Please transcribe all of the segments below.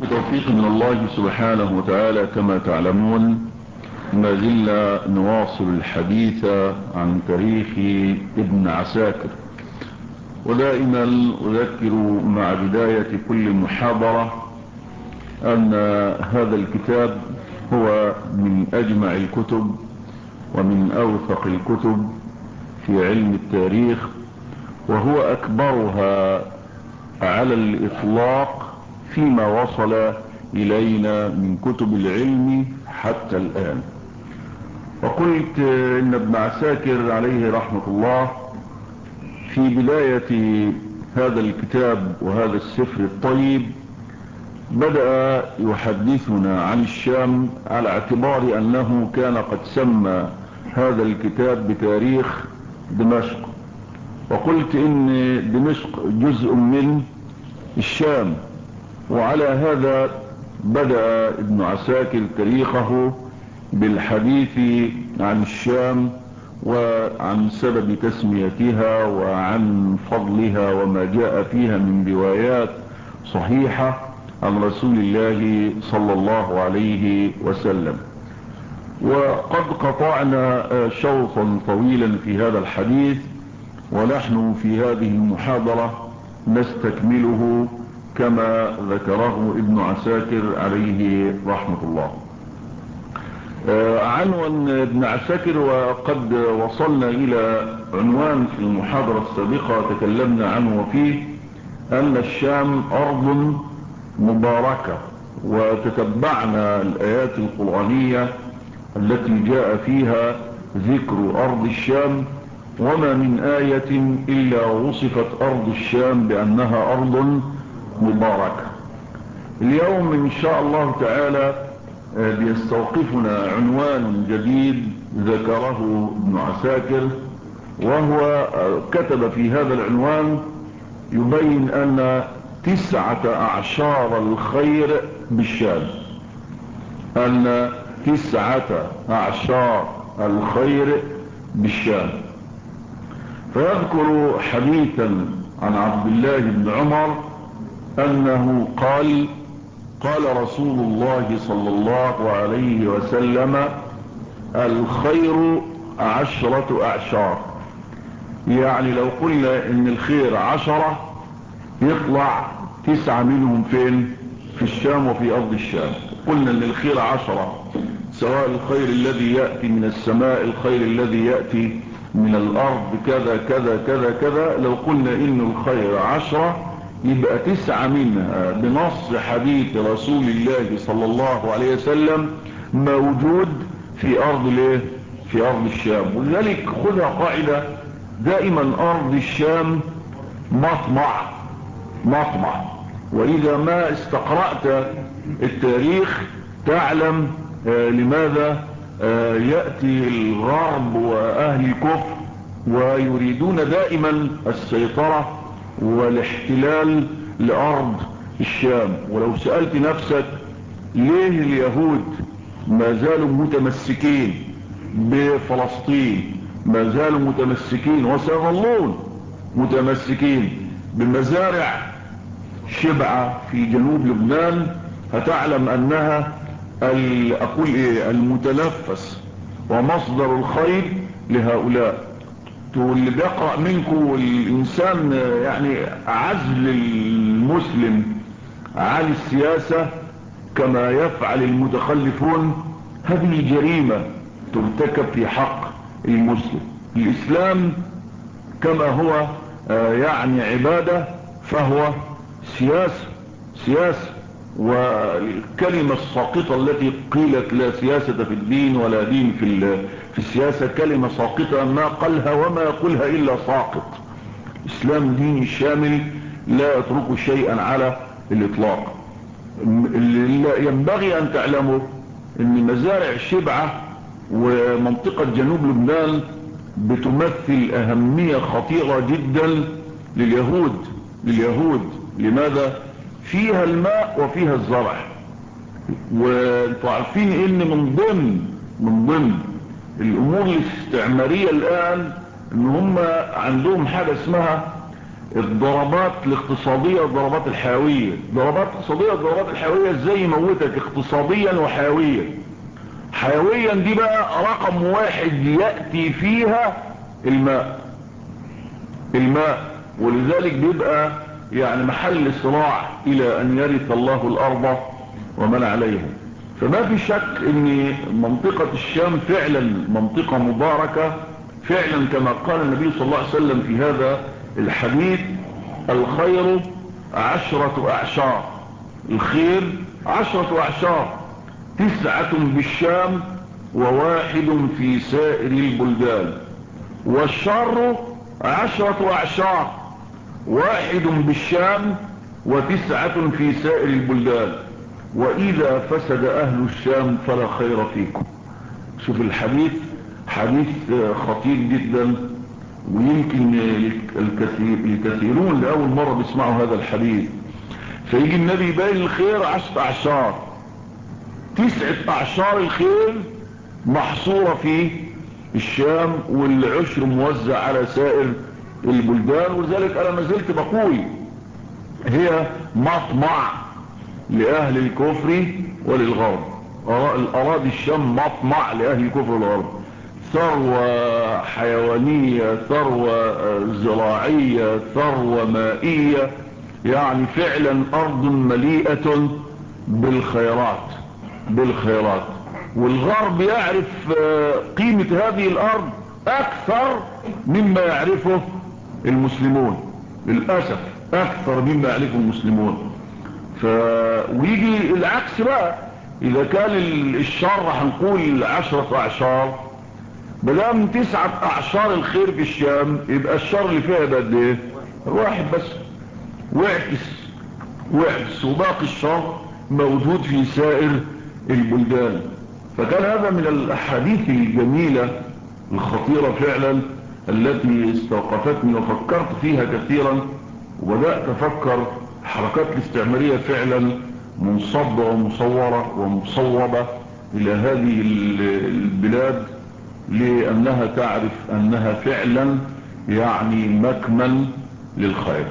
بتوفيق من الله سبحانه وتعالى كما تعلمون، ما زلنا نواصل الحديث عن تاريخ ابن عساكر. ودائما أذكر مع بداية كل محاضرة أن هذا الكتاب هو من أجمع الكتب ومن أوثق الكتب في علم التاريخ، وهو أكبرها على الإطلاق فيما وصل إلينا من كتب العلم حتى الآن. وقلت إن ابن عساكر عليه رحمة الله في بداية هذا الكتاب وهذا السفر الطيب بدأ يحدثنا عن الشام على اعتبار أنه كان قد سمى هذا الكتاب بتاريخ دمشق، وقلت إن دمشق جزء من الشام، وعلى هذا بدأ ابن عساكر تاريخه بالحديث عن الشام وعن سبب تسميتها وعن فضلها وما جاء فيها من روايات صحيحة عن رسول الله صلى الله عليه وسلم. وقد قطعنا شوطا طويلا في هذا الحديث، ونحن في هذه المحاضرة نستكمله كما ذكره ابن عساكر عليه رحمة الله. عنوان ابن عساكر، وقد وصلنا إلى عنوان في المحاضرة السابقة تكلمنا عنه وفيه أن الشام أرض مباركة، وتتبعنا الآيات القرآنية التي جاء فيها ذكر أرض الشام، وما من آية إلا وصفت أرض الشام بأنها أرض مباركة. اليوم إن شاء الله تعالى بيستوقفنا عنوان جديد ذكره ابن عساكر، وهو كتب في هذا العنوان يبين أن 9 أعشار الخير بالشام، أن 9 أعشار الخير بالشام. فيذكر حديثا عن عبد الله بن عمر أنه قال رسول الله صلى الله عليه وسلم: الخير 10 أعشار. يعني لو قلنا ان الخير 10 يطلع 9 منهم فين؟ في الشام وفي أرض الشام. قلنا ان الخير 10، سواء الخير الذي يأتي من السماء، الخير الذي يأتي من الأرض، كذا كذا كذا كذا. لو قلنا ان الخير 10 يبقى 9 منها بنص حديث رسول الله صلى الله عليه وسلم موجود في أرض في أرض الشام. ولذلك خذها قاعدة دائما: أرض الشام مطمع. وإذا ما استقرأت التاريخ تعلم لماذا يأتي الغرب وأهل الكفر ويريدون دائما السيطرة والاحتلال لأرض الشام. ولو سألت نفسك ليه اليهود ما زالوا متمسكين بفلسطين، ما زالوا متمسكين وسيظلون متمسكين بمزارع شبعة في جنوب لبنان، هتعلم أنها المتنفس ومصدر الخير لهؤلاء. واللي بيقرأ منكم والإنسان يعني عزل المسلم عن السياسة كما يفعل المتخلفون، هذه جريمة ترتكب في حق المسلم. الإسلام كما هو يعني عبادة فهو سياسة. والكلمة الساقطة التي قيلت لا سياسة في الدين ولا دين في السياسة كلمة ساقطة، ما قالها وما يقولها إلا ساقط. الإسلام دين شامل لا يترك شيئا على الإطلاق. اللي ينبغي أن تعلموا أن مزارع شبعة ومنطقة جنوب لبنان بتمثل أهمية خطيرة جدا لليهود. لماذا؟ فيها الماء وفيها الزرع. وانتوا عارفين ان من ضمن الامور الاستعمارية الان ان هم عندهم حاجة اسمها الضربات الاقتصادية والضربات الحيوية. ضربات اقتصادية والضربات الحيوية ازاي يموتك اقتصاديا وحيويا. حيويا دي بقى رقم واحد يأتي فيها الماء، ولذلك بيبقى يعني محل صراع الى ان يرث الله الارض ومن عليها. فما في شك ان منطقة الشام فعلا منطقة مباركة فعلا، كما قال النبي صلى الله عليه وسلم في هذا الحديث: الخير 10 أعشار. الخير 10 أعشار، 9 بالشام و1 في سائر البلدان. والشر 10 أعشار، 1 بالشام و9 في سائر البلدان. وإذا فسد أهل الشام فلا خير فيكم. شوف الحديث، حديث خطير جدا، ويمكن الكثيرون لأول مرة بيسمعوا هذا الحديث. فيجي النبي يبين الخير 10 أعشار، 9 أعشار الخير محصورة في الشام، والعشر موزع على سائر البلدان. ولذلك أنا ما زلت بقول هي مطمع لأهل الكفر وللغرب. الأراضي الشام مطمع لأهل الكفر والغرب، ثروة حيوانية، ثروة زراعية، ثروة مائية، يعني فعلا أرض مليئة بالخيرات. والغرب يعرف قيمة هذه الأرض أكثر مما يعرفه المسلمون، للأسف أكثر مما يعرفه المسلمون. ويجي العكس بقى، إذا كان الشر هنقول 10 أعشار، بلام 9 أعشار الخير في الشام، يبقى الشر اللي فيها بقد ايه؟ 1 بس. واعكس وباقي الشر موجود في سائر البلدان. فكان هذا من الأحاديث الجميلة الخطيرة فعلا التي استوقفتني وفكرت فيها كثيرا، وبدأت أفكر الحركات الاستعمارية فعلا منصبة ومصورة ومصوبة إلى هذه البلاد، لأنها تعرف أنها فعلا يعني مكمن للخير.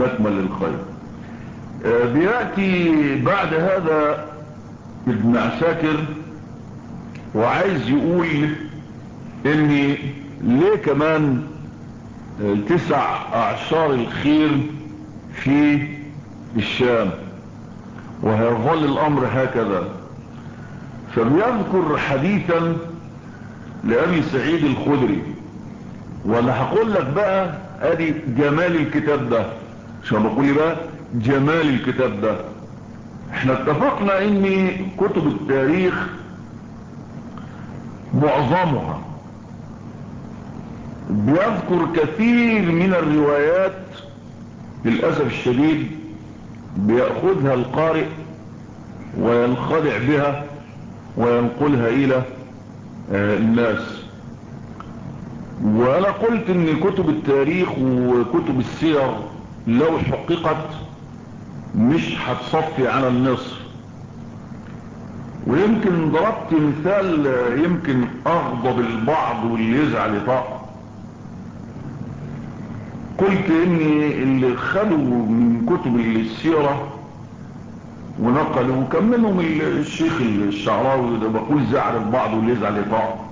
بيأتي بعد هذا ابن عساكر وعايز يقول ان ليه كمان 9 أعشار الخير في الشام وهيظل الأمر هكذا. فبيذكر حديثا لأبي سعيد الخدري، وانا هقول لك بقى ادي جمال الكتاب ده. شو بقول بقى جمال الكتاب ده؟ احنا اتفقنا ان كتب التاريخ معظمها بيذكر كثير من الروايات للأسف الشديد بيأخذها القارئ وينخدع بها وينقلها إلى الناس. وأنا قلت إن كتب التاريخ وكتب السير لو حققت مش هتصفي على النصر. ويمكن ضربت مثال يمكن أغضب البعض واللي يزعل يطاق. قلت إن اللي خلوا من كتب السيرة ونقلوا، وكان منهم الشيخ الشعراوي ده، بقول زعل البعض واللي يزعل يطاق،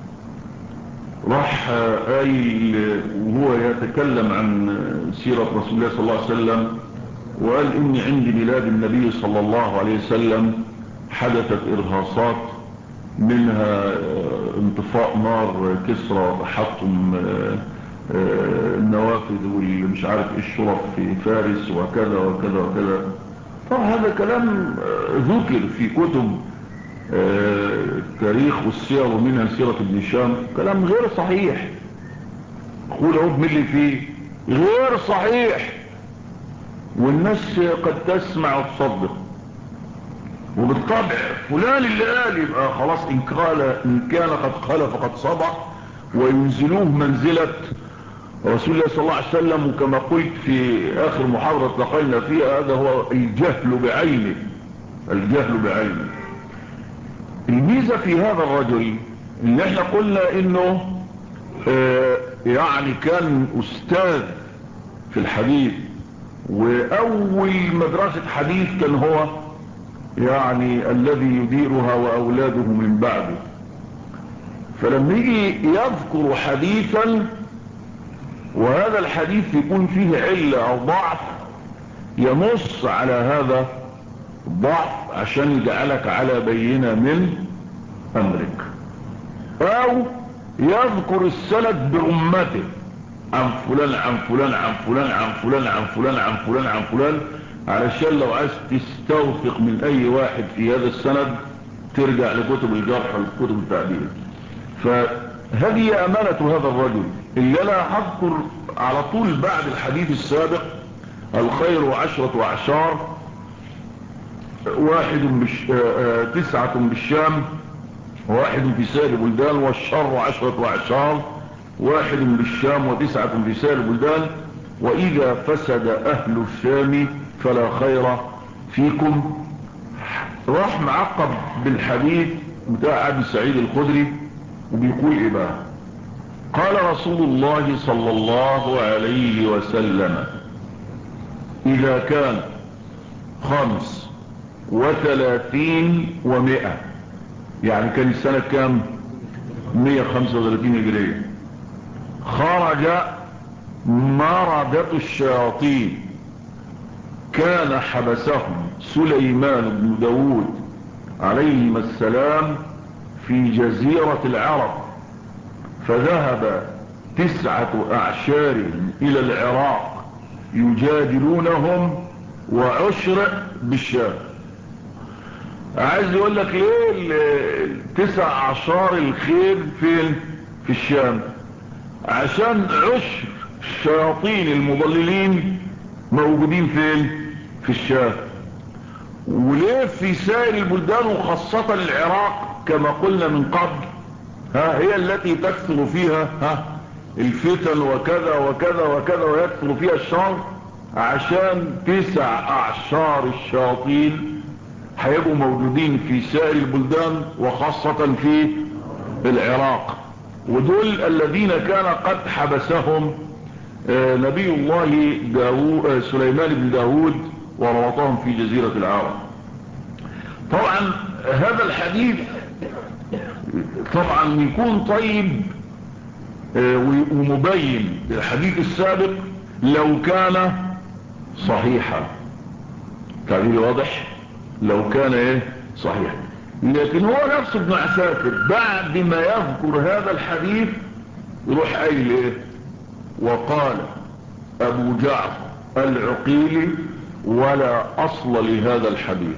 راح قايل وهو يتكلم عن سيرة رسول الله صلى الله عليه وسلم، وقال إني عند ميلاد النبي صلى الله عليه وسلم حدثت إرهاصات، منها انطفاء نار كسرى وحطم النوافذ والمش عارف الشرف في فارس وكذا وكذا وكذا. طبعا هذا كلام ذكر في كتب التاريخ والسير ومنها سيرة ابن هشام، كلام غير صحيح. قول اهو بملي فيه غير صحيح، والناس قد تسمع وتصدق. وبالطبع فلان اللي قال يبقى خلاص إن كان قد قال فقد صدق، وينزلوه منزلة رسول الله صلى الله عليه وسلم. وكما قلت في آخر محاضرة لقينا فيها، هذا هو الجهل بعينه. الميزة في هذا الرجل ان احنا قلنا انه يعني كان أستاذ في الحديث، واول مدرسة حديث كان هو يعني الذي يديرها واولاده من بعده. فلما يجي يذكر حديثا وهذا الحديث يكون فيه علة او ضعف، ينص على هذا الضعف عشان يجعلك على بينة من امرك، او يذكر السند برمته عن فلان عن فلان عن فلان عن فلان عن فلان عن فلان عن فلان، علشان لو عايز تستوثق من اي واحد في هذا السند ترجع لكتب الجرح وكتب التعديل. فهذه امانة هذا الرجل اللي انا هذكر على طول بعد الحديث السابق: الخير 10 أعشار، 9 بالشام، 1 في سائر البلدان، والشر 10 أعشار، 1 بالشام و9 في سائر البلدان، وإذا فسد أهل الشام فلا خير فيكم. راح معقب بالحديث بتاع أبي سعيد الخدري وبيقول إيه بقى؟ قال رسول الله صلى الله عليه وسلم: إذا كان 35 و100، يعني كان السنة كام؟ 135 هجرية، خرج مردة الشياطين كان حبسهم سليمان بن داود عليهما السلام في جزيرة العرب، فذهب 9 أعشار إلى العراق يجادلونهم، وعشر بالشام. عايز يقول لك ليه 9 أعشار الخير فين؟ في الشام، عشان عشر الشياطين المضللين موجودين فين؟ في الشام. وليه في سائر البلدان وخاصة العراق كما قلنا من قبل هي التي تكثر فيها الفتن وكذا وكذا وكذا ويكثر فيها الشر؟ عشان 9 أعشار الشياطين هيبقوا موجودين في سائر البلدان وخاصة في العراق، ودول الذين كان قد حبسهم نبي الله سليمان بن داود وربطهم في جزيرة العرب. طبعا هذا الحديث طبعا يكون طيب ومبين الحديث السابق لو كان صحيحا، تعبير واضح، لو كان صحيح. لكن هو نفسه ابن عساكر بعد ما يذكر هذا الحديث يروح قايل وقال ابو جعفر العقيلي: ولا اصل لهذا الحديث.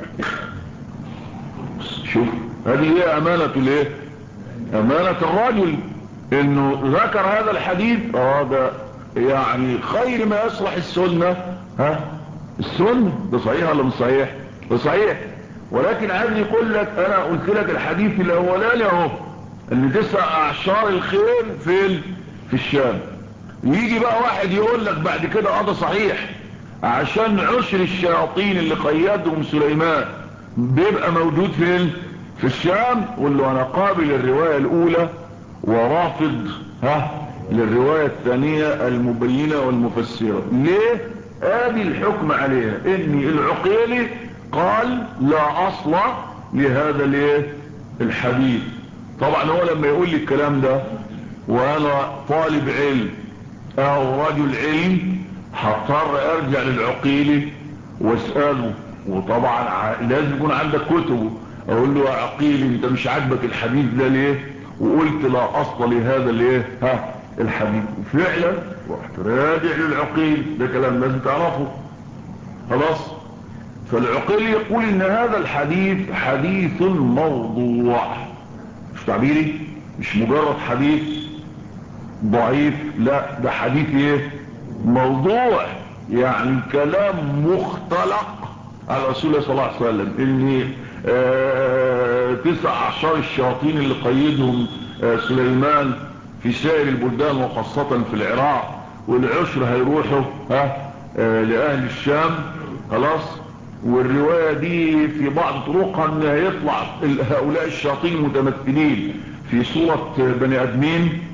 شوف هذه هي امانة امانة الرجل، انه ذكر هذا الحديث. ده يعني خير ما يصلح السنة. السنة ده صحيح ولا مش صحيح؟ ده صحيح، ولكن عايز يقول لك انا قلت لك الحديث الاولاني اهو ان 9 أعشار الخير فين؟ في الشام. يجي بقى واحد يقول لك بعد كده ده صحيح عشان عشر الشياطين اللي قيدهم سليمان بيبقى موجود فين؟ في الشام. قول له انا قابل الرواية الاولى ورافض للرواية الثانية المبينة والمفسرة. ليه؟ ادي الحكم عليها ان العقيلي قال لا اصل لهذا الحديث. طبعا هو لما يقول لي الكلام ده وانا طالب علم او رجل علم هضطر ارجع للعقيلي واسأله، وطبعا لازم يكون عندك كتبه. اقول له يا عقيلي انت مش عاجبك الحديث ده ليه؟ وقلت لا اصل لهذا الحديث. فعلا رحت راجع للعقيل، ده كلام لازم تعرفه خلاص. فالعقيل يقول ان هذا الحديث حديث موضوع، مش تعبيري، مش مجرد حديث ضعيف، لا ده حديث موضوع، يعني كلام مختلق على رسول الله صلى الله عليه وسلم. ان 9 أعشار الشياطين اللي قيدهم سليمان في سائر البلدان وخاصة في العراق، والعشر هيروحوا لأهل الشام خلاص. والرواية دي في بعض طرقها ان هيطلع هؤلاء الشياطين متمثلين في صورة بني ادمين،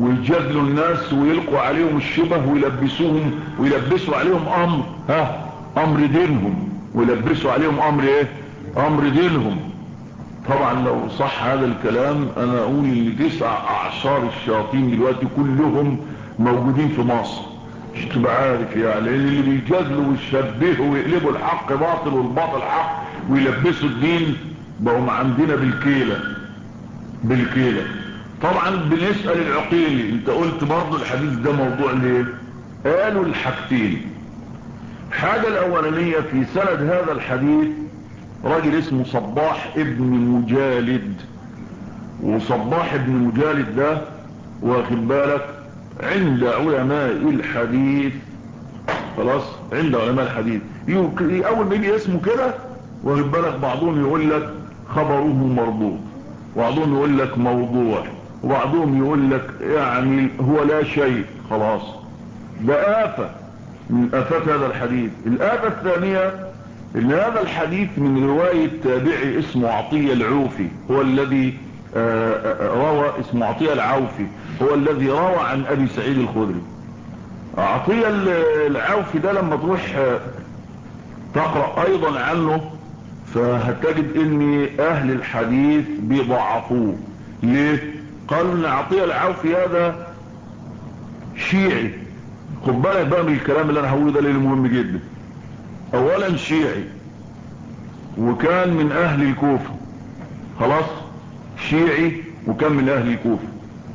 ويجادلوا الناس ويلقوا عليهم الشبه ويلبسوا عليهم امر دينهم، ويلبسوا عليهم امر ايه؟ امر دينهم. طبعا لو صح هذا الكلام انا اقول ان 9 اعشار الشياطين دلوقتي كلهم موجودين في مصر، مش تبقى عارف يعني، اللي بيجادلوا ويشبهوا ويقلبوا الحق باطل والباطل حق ويلبسوا الدين بقوا عندنا بالكيلة. طبعا بنسأل العقيلي، انت قلت برضو الحديث ده موضوع ليه؟ قالوا الحاجتين. الحاجة الاولانية في سند هذا الحديث راجل اسمه صباح ابن مجالد، وصباح ابن مجالد ده واخد بالك عند علماء الحديث، خلاص عند علماء الحديث اول ما يجي اسمه كده واخد بالك بعضهم يقول لك خبره مردود، وبعضهم يقول لك موضوع، وبعضهم يقول لك يعني هو لا شيء. خلاص ده آفة من آفات هذا الحديث. الآفة الثانية ان هذا الحديث من رواية تابعي اسمه عطية العوفي، هو الذي روى، اسمه عطية العوفي هو الذي روى عن ابي سعيد الخدري. عطية العوفي ده لما تروح تقرأ ايضا عنه فهتجد ان اهل الحديث بيضعفوه. ليه؟ قالوا ان عطية العوفي هذا شيعي. خد بالك بقى من الكلام اللي انا هقوله ده لانه مهم جدا. اولا شيعي وكان من اهل الكوفة، خلاص شيعي وكان من اهل الكوفة.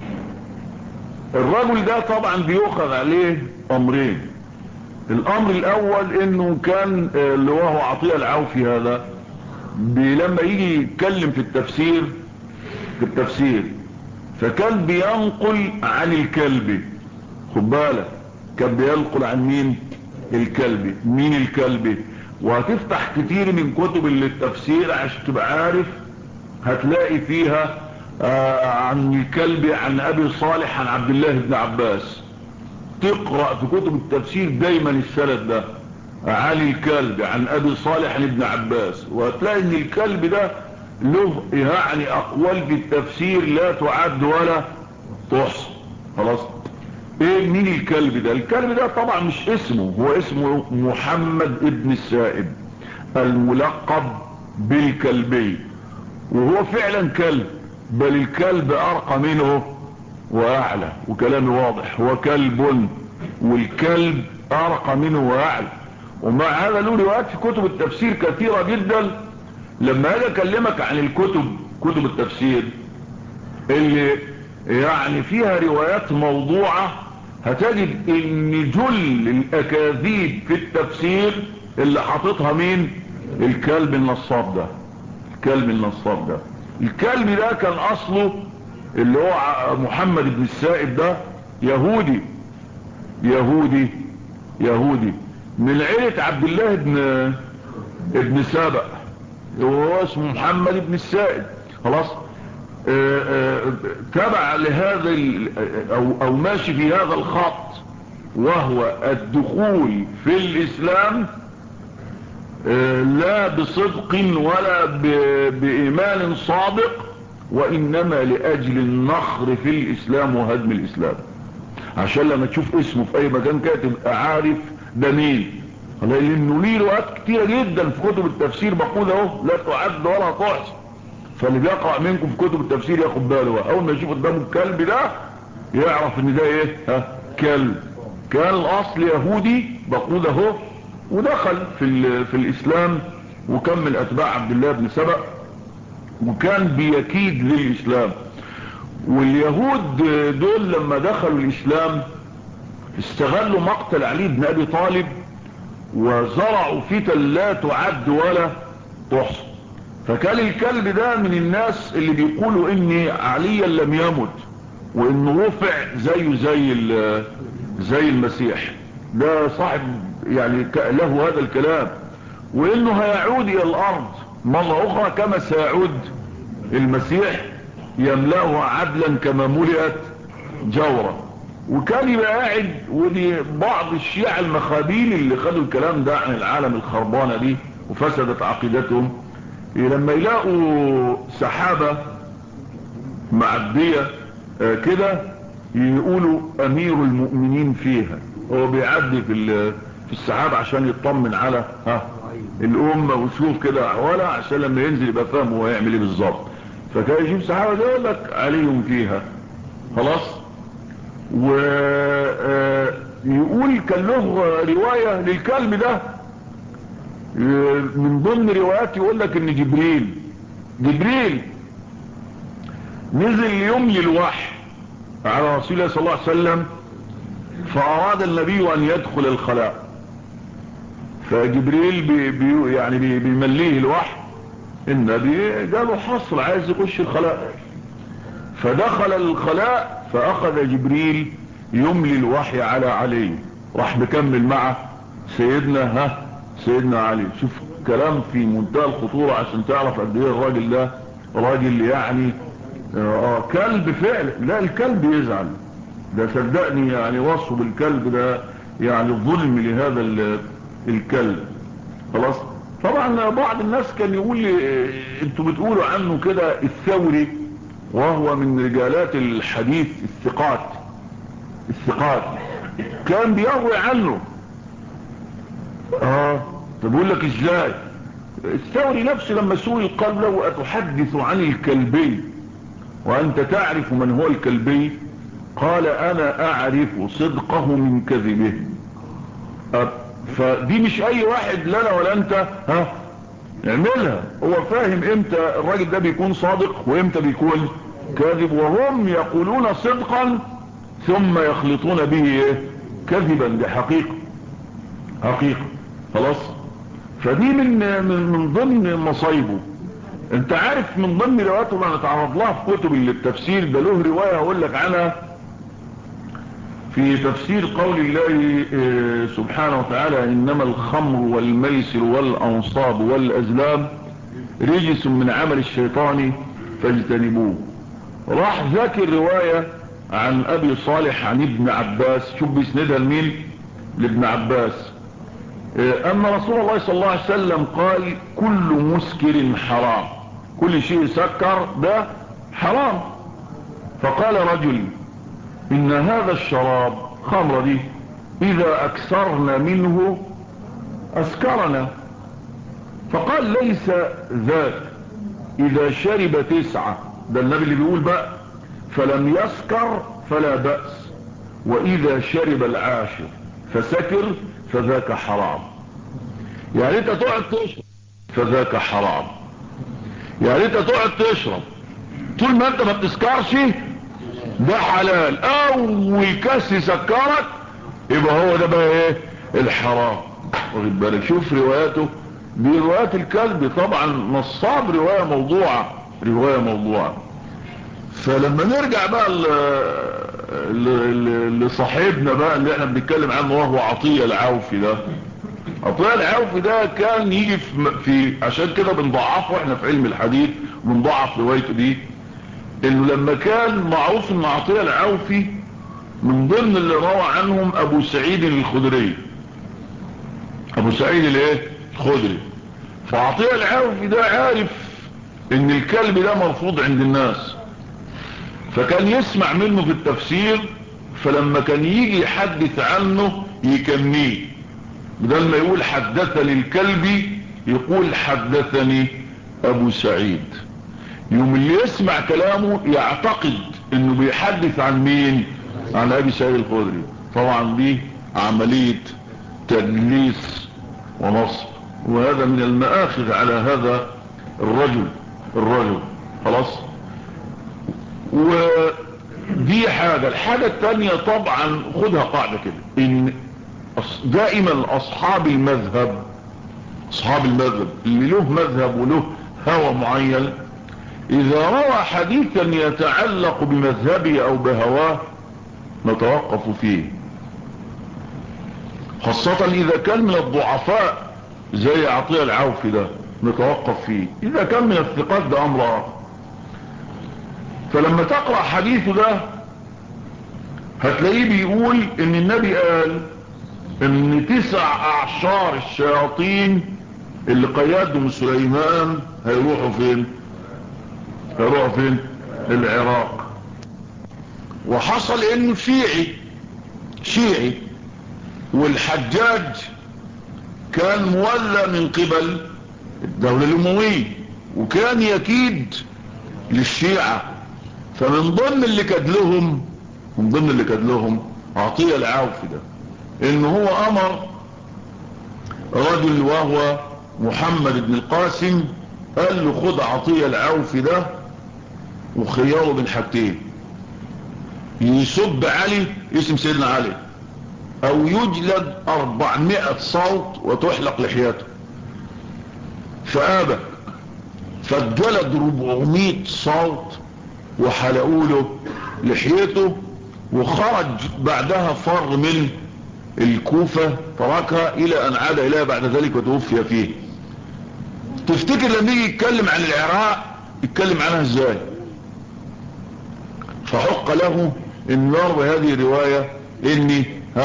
الرجل ده طبعا بيؤخذ عليه امرين. الامر الاول انه كان اللي هو عطية العوفي هذا لما يجي يتكلم في التفسير فكان بينقل عن الكلبي. خد بالك كان بينقل عن مين؟ الكلبي. مين الكلبي؟ وهتفتح كتير من كتب التفسير عشان تبقى عارف هتلاقي فيها عن الكلبي عن ابي صالح عن عبد الله بن عباس. تقرأ في كتب التفسير دايما السند ده عن الكلبي عن ابي صالح عن ابن عباس، وهتلاقي ان الكلب ده له يعني اقوال في التفسير لا تعد ولا تحصى. خلاص ايه مين الكلب ده؟ الكلب ده طبعا مش اسمه، هو اسمه محمد ابن السائب الملقب بالكلبي، وهو فعلا كلب، بل الكلب ارقى منه واعلى، وكلامي واضح، هو كلب والكلب ارقى منه واعلى. ومع هذا له روايات في كتب التفسير كثيرة جدا. لما اجي اكلمك عن كتب التفسير اللي يعني فيها روايات موضوعة هتجد ان جل الاكاذيب في التفسير اللي حاططها مين؟ الكلب النصاب ده. الكلب ده كان اصله اللي هو محمد بن السائب ده يهودي من عيلة عبد الله ابن سابق، وهو اسمه محمد بن السائب. خلاص تبع لهذا او ماشي في هذا الخط، وهو الدخول في الاسلام لا بصدق ولا بايمان صادق، وانما لاجل النخر في الاسلام وهدم الاسلام، عشان لما تشوف اسمه في اي مكان كده تبقى عارف ده مين. لانه ليه روايات كتيرة جدا في كتب التفسير بقول اهو لا تعد ولا تحصى. فاللي بيقرأ منكم في كتب التفسير ياخد باله، اول ما يشوف قدامه الكلب ده يعرف ان ده ايه؟ كلب. كان الاصل يهودي بقول اهو، ودخل في الاسلام وكان من اتباع عبد الله بن سبأ، وكان بيكيد للاسلام. واليهود دول لما دخلوا الاسلام استغلوا مقتل علي بن ابي طالب وزرعوا فتن لا تعد ولا تحصى. فكان الكلب ده من الناس اللي بيقولوا ان عليا لم يمت وانه رفع زي المسيح. ده صاحب يعني له هذا الكلام، وانه هيعود الى الارض مرة اخرى كما سيعود المسيح يملأها عدلا كما ملئت جورا. وكان يبقى قاعد، ودي بعض الشيعة المخابيل اللي خدوا الكلام ده عن العالم الخربانة دي وفسدت عقيدتهم، لما يلاقوا سحابة معدية كده يقولوا امير المؤمنين فيها، هو بيعدي في السحاب عشان يطمن على الامه ويشوف كده احوالها عشان لما ينزل يبقى فاهم هو هيعمل ايه بالظبط. فكان يجيب سحابه ده يقول لك علي فيها خلاص. ويقول كان له روايه للكلب ده، من ضمن روايات يقول لك ان جبريل نزل يملي الوحي على رسول الله صلى الله عليه وسلم، فاراد النبي ان يدخل الخلاء، فجبريل بيمليه الوحي، النبي قالوا حصر عايز يخش الخلاء، فدخل الخلاء فاخذ جبريل يملي الوحي على علي، راح بكمل مع سيدنا علي. شوف كلام في منتهى الخطورة عشان تعرف قد ايه الراجل ده راجل يعني كلب فعلا. لا الكلب يزعل ده صدقني، يعني وصفه بالكلب ده يعني ظلم لهذا الكلب خلاص. طبعا بعض الناس كان يقول لي انتوا بتقولوا عنه كده الثوري، وهو من رجالات الحديث الثقات كان بيروي عنه. طب اقول لك ازاي؟ الثوري نفسه لما سئل قال له اتحدث عن الكلبي وانت تعرف من هو الكلبي؟ قال انا اعرف صدقه من كذبه. فدي مش اي واحد لا انا ولا انت نعملها. هو فاهم امتى الراجل ده بيكون صادق وامتى بيكون كاذب، وهم يقولون صدقا ثم يخلطون به كذبا. دي حقيقة خلاص. فدي من ضمن مصايبه. انت عارف من ضمن رواياته اللي هنتعرض لها في كتب التفسير ده، له رواية هقول لك عنها في تفسير قول الله سبحانه وتعالى انما الخمر والميسر والانصاب والازلام رجس من عمل الشيطان فاجتنبوه. راح ذاكر رواية عن ابي صالح عن ابن عباس، شوف بيسندها لمين؟ لابن عباس، ان رسول الله صلى الله عليه وسلم قال كل مسكر حرام، كل شيء سكر ده حرام. فقال رجل ان هذا الشراب خمر دي اذا اكثرنا منه اسكرنا. فقال ليس ذاك، اذا شرب 9، ده النبي اللي بيقول بقى، فلم يسكر فلا بأس، واذا شرب 10 فسكر فذاك حرام. يعني انت تقعد تشرب فذاك حرام، يعني انت تقعد تشرب طول ما انت ما بتسكرش ده حلال، اول كاس يسكرك يبقى هو ده بقى ايه؟ الحرام. واخد بالك؟ شوف رواياته دي، روايات الكلب طبعا نصاب رواية موضوعة. فلما نرجع بقى لصاحبنا بقى اللي احنا بنتكلم عنه وهو عطية العوفي ده. عطية العوفي ده كان يجي في عشان كده بنضعفه احنا في علم الحديث وبنضعف روايته دي، انه لما كان معروف ان عطية العوفي من ضمن اللي روى عنهم ابو سعيد الخدري، فعطية العوفي ده عارف ان الكلب ده مرفوض عند الناس، فكان يسمع منه في التفسير، فلما كان يجي يحدث عنه يكنيه، بدل ما يقول حدثني الكلبي يقول حدثني ابو سعيد. يوم اللي يسمع كلامه يعتقد انه بيحدث عن مين؟ عن ابي سعيد الخدري. طبعا دي عملية تدليس ونصب، وهذا من المآخذ على هذا الرجل خلاص. ودي الحاجة التانية طبعا خدها قاعدة كده، ان دائما اصحاب المذهب اللي له مذهب وله هوى معين، اذا روى حديثا يتعلق بمذهبه او بهواه نتوقف فيه، خاصة اذا كان من الضعفاء زي عطية العوفي ده نتوقف فيه. اذا كان من الثقات ده امر اخر. فلما تقرأ حديثه ده هتلاقيه بيقول ان النبي قال ان 9 اعشار الشياطين اللي قيادهم سليمان هيروحوا فين؟ العراق. وحصل انه شيعي والحجاج كان مولى من قبل الدولة الأموية وكان يكيد للشيعة. فمن ضمن اللي كاد لهم عطية العوفي ده، انه هو امر رجل وهو محمد بن القاسم، قال له خد عطية العوفي ده وخياره بين حاجتين: يسب علي اسم سيدنا علي، او يجلد 400 صوت وتحلق لحياته. فابى، فاتجلد 400 صوت وحلقوا له لحيته، وخرج بعدها فر من الكوفة تركها الى ان عاد اليها بعد ذلك وتوفي فيه. تفتكر لما يجي يتكلم عن العراق يتكلم عنها ازاي؟ فحق له ان يروي هذه الرواية ان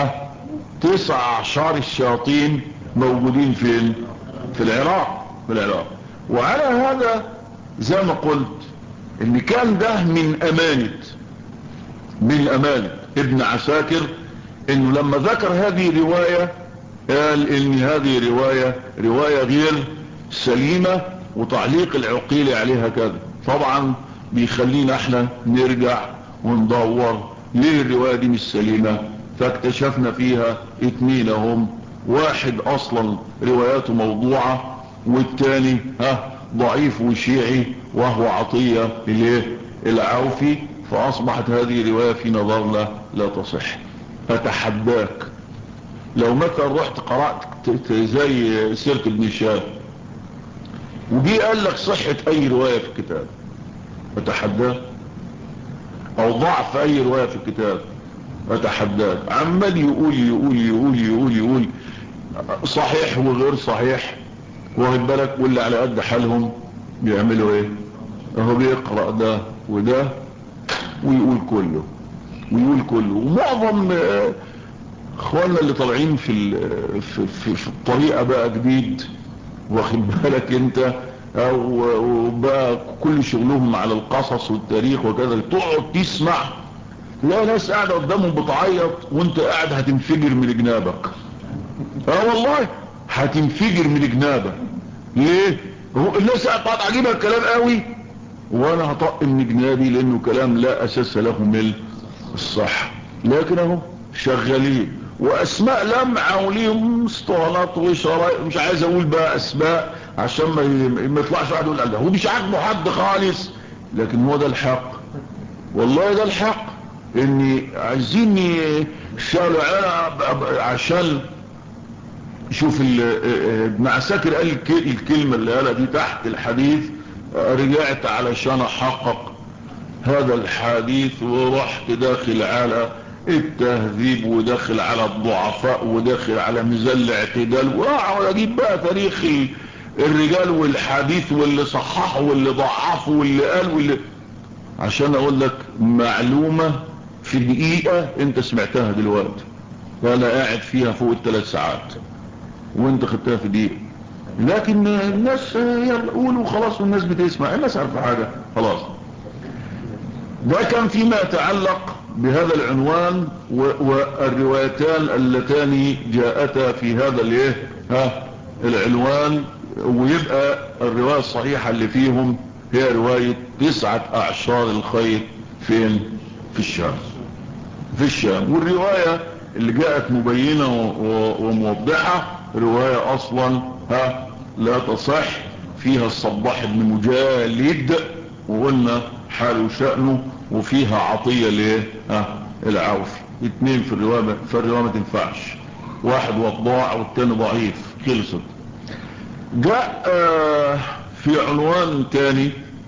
19 الشياطين موجودين فين؟ في العراق. وعلى هذا زي ما قلت ان كان ده من امانة ابن عساكر، انه لما ذكر هذه الرواية قال ان هذه رواية غير سليمة، وتعليق العقيل عليها كذا. طبعا بيخلينا احنا نرجع وندور ليه الرواية دي مش سليمة. فاكتشفنا فيها 2 هم، واحد اصلا رواياته موضوعة، والتاني ضعيف وشيعي وهو عطية العوفي. فاصبحت هذه الرواية في نظرنا لا تصح. اتحداك لو مثلا رحت قرأت زي سيرة ابن شهاب وجي قال لك صحة اي رواية في الكتاب، اتحداك، او ضعف اي رواية في الكتاب، اتحداك. عمال يقول صحيح وغير صحيح، واخد بالك؟ واللي على قد حالهم بيعملوا ايه؟ هو بيقرأ ده وده ويقول كله. ومعظم اخواننا اللي طالعين في الطريقة بقى جديد، واخد بالك انت؟ او بقى كل شغلهم على القصص والتاريخ وكذا، تقعد تسمع لا ناس قاعدة قدامهم بتعيط وانت قاعد هتنفجر من جنابك. والله هتنفجر من جنابك. ليه؟ الناس قاعد عجيبها الكلام قوي، وانا هطق من جنابي لانه كلام لا اساس له من الصح. لكن اهو شغالين واسماء لمعة وليهم اسطوانات وشرايط، مش عايز اقول بقى اسماء عشان ما يطلعش واحد يقول ده هو مش عاجبه حد خالص. لكن هو ده الحق، والله ده الحق. اني عايزين عشان شوف ابن عساكر قال الكلمة اللي قالها دي تحت الحديث. رجعت علشان احقق هذا الحديث، ورحت داخل على التهذيب وداخل على الضعفاء وداخل على ميزان الاعتدال، واقعد اجيب بقى تاريخ الرجال والحديث واللي صححه واللي ضعفه واللي قال عشان اقول لك معلومة في دقيقة انت سمعتها دلوقتي وانا قاعد فيها فوق 3 ساعات وانت خدتها في دقيقة. لكن الناس يلا قولوا خلاص، والناس بتسمع، الناس عارفة حاجة خلاص. ده كان فيما يتعلق بهذا العنوان والروايتان اللتان جاءتا في هذا العنوان. ويبقى الرواية الصحيحة اللي فيهم هي رواية 9 أعشار الخير فين؟ في الشام. والرواية اللي جاءت مبينة وموضحة رواية اصلا لا تصح، فيها الصباح بن مجالد وقلنا حاله وشأنه، وفيها عطية العوفي. 2 في الرواية ما تنفعش، واحد وضاع والتاني ضعيف، خلصت. جاء في عنوان تاني،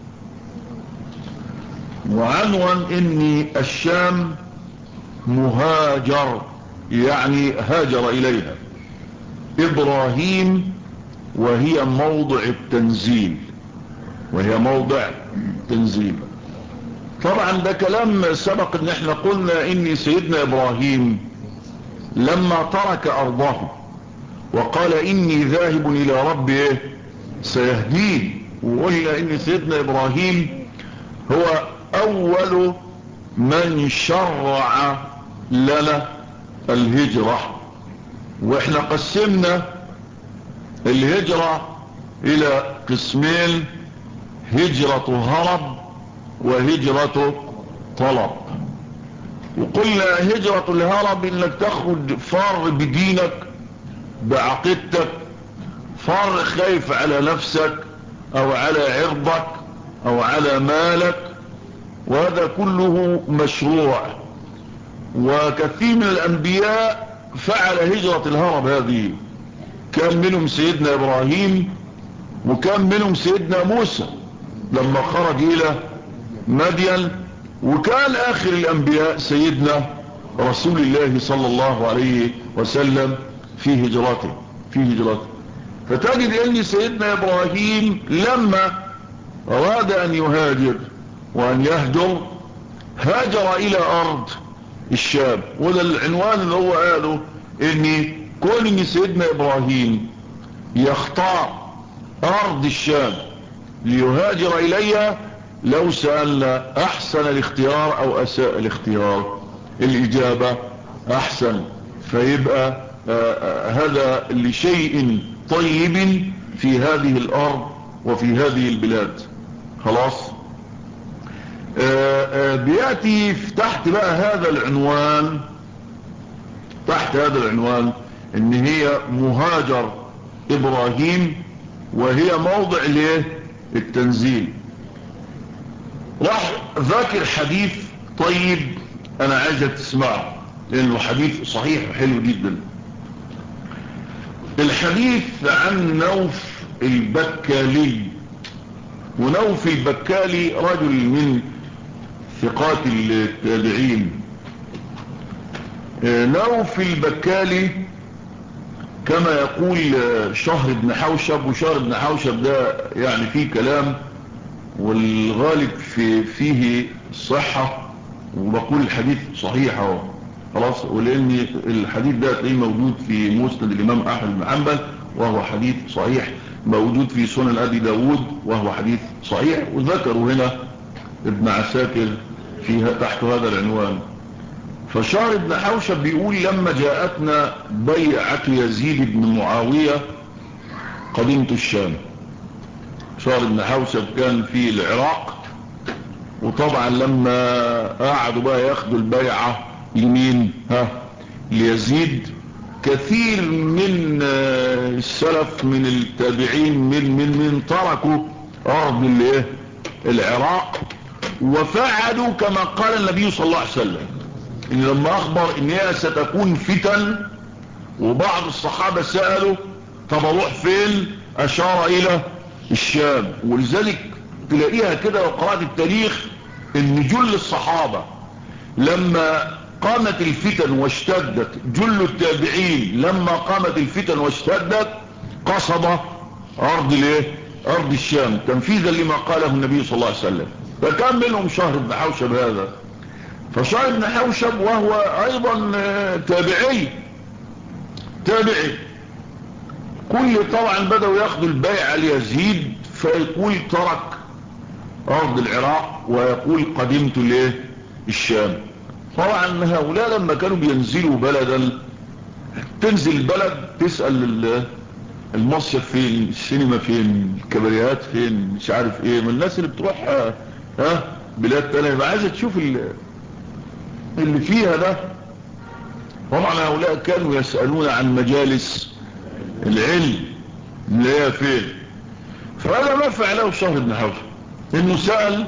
وعنوان ان الشام مهاجر، يعني هاجر اليها ابراهيم وهي موضع التنزيل. طبعا ده كلام سبق ان احنا قلنا ان سيدنا ابراهيم لما ترك ارضه وقال اني ذاهب الى ربي سيهدين، وقلنا ان سيدنا ابراهيم هو اول من شرع لنا الهجرة. واحنا قسمنا الهجرة الى قسمين: هجرة هرب وهجرة طلب. وقلنا هجرة الهرب انك تاخد فار بدينك بعقيدتك، فار خايف على نفسك او على عرضك او على مالك، وهذا كله مشروع. وكثير من الانبياء فعل هجرة الهرب هذه، كان منهم سيدنا ابراهيم وكان منهم سيدنا موسى لما خرج الى مدين، وكان اخر الانبياء سيدنا رسول الله صلى الله عليه وسلم في هجرته. فتجد ان سيدنا ابراهيم لما اراد ان يهاجر وان يهجر هاجر الى ارض الشام. وده العنوان اللي هو قاله، ان كون ان سيدنا ابراهيم يختار ارض الشام ليهاجر اليها، لو سألنا احسن الاختيار او اساء الاختيار، الاجابة احسن. فيبقى هذا لشيء طيب في هذه الارض وفي هذه البلاد. خلاص. بيأتي تحت بقى هذا العنوان، تحت هذا العنوان ان هي مهاجر ابراهيم، وهي موضع للتنزيل. راح ذاكر حديث طيب انا عايزك تسمعه لانه حديث صحيح وحلو جدا. الحديث عن نوف البكالي. ونوف البكالي رجل من ثقات التابعين. نوف البكالي كما يقول شهر بن حوشب، وشهر بن حوشب ده يعني فيه كلام، والغالب فيه صحة، وبقول الحديث صحيح اهو خلاص. ولان الحديث ده تلاقيه موجود في مسند الامام احمد بن حنبل وهو حديث صحيح، موجود في سنن ابي داود وهو حديث صحيح، وذكروا هنا ابن عساكر فيها تحت هذا العنوان. فشهر بن حوشب بيقول لما جاءتنا بيعة يزيد بن معاوية قدمت الشام. شهر بن حوشب كان في العراق، وطبعا لما قعدوا بقى ياخدوا البيعة لمين؟ ليزيد. كثير من السلف من التابعين من تركوا ارض العراق وفعلوا كما قال النبي صلى الله عليه وسلم، ان لما اخبر ان هي ستكون فتن، وبعض الصحابة سألوا طب اروح فين؟ اشار الى الشام. ولذلك تلاقيها كده لو قرأت التاريخ ان جل الصحابة لما قامت الفتن واشتدت، جل التابعين لما قامت الفتن واشتدت قصد ارض الشام تنفيذا لما قاله النبي صلى الله عليه وسلم. فكان منهم شهر بن حوشب هذا. فشهر بن حوشب وهو ايضا تابعي كل طبعا بدأوا ياخذوا البيعة ليزيد، فيقول ترك ارض العراق ويقول قدمت الشام. طبعا هؤلاء لما كانوا بينزلوا بلدا، تنزل البلد تسأل المصيف فين، السينما فين، الكباريات فين، مش عارف ايه، من الناس اللي بتروح بلاد تانية يبقى عايزة تشوف اللي فيها ده. طبعا هؤلاء كانوا يسألون عن مجالس العلم اللي هي فين. فهذا ما فعله شهر بن حوشب، انه سأل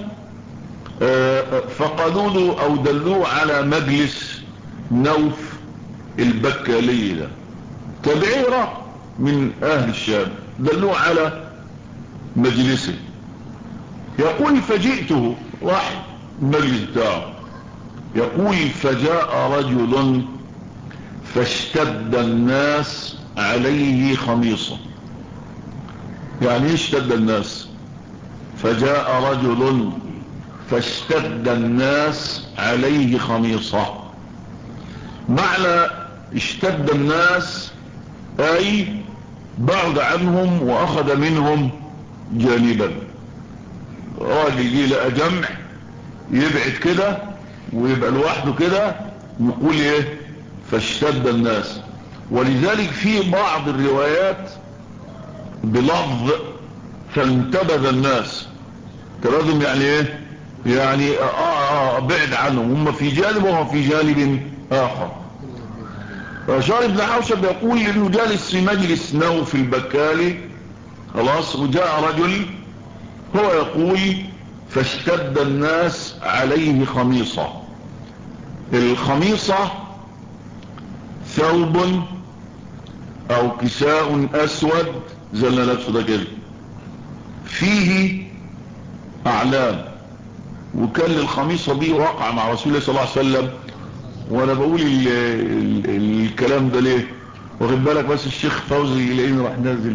فقالوا له او دلوه على مجلس نوف البكالي ده، تابعي من اهل الشام، دلوه على مجلسه. يقول فجئته، راح المجلس بتاعه، يقول فجاء رجل فاشتد الناس عليه خميصة. يعني ايه اشتد الناس؟ فجاء رجل فاشتد الناس عليه خميصة. معنى اشتد الناس اي بعد عنهم واخذ منهم جانبا. راجل يجي لقى جمع يبعد كده ويبقى لوحده كده يقول ايه فاشتد الناس. ولذلك في بعض الروايات بلفظ فانتبذ الناس، تبذهم يعني ايه يعني بعد عنهم، هم في جانب وهم في جانب اخر. فشار بن حوشب يقول انه جالس في مجلس نوف البكالي خلاص، وجاء رجل هو يقول فاشتد الناس عليه خميصة. الخميصة ثوب او كساء اسود زي اللي لابسه ده كده، فيه اعلام. وكان الخميصة دي وقع مع رسول الله صلى الله عليه وسلم. وانا بقول الكلام ده ليه؟ واخد بالك بس الشيخ فوزي يلاقيني راح نازل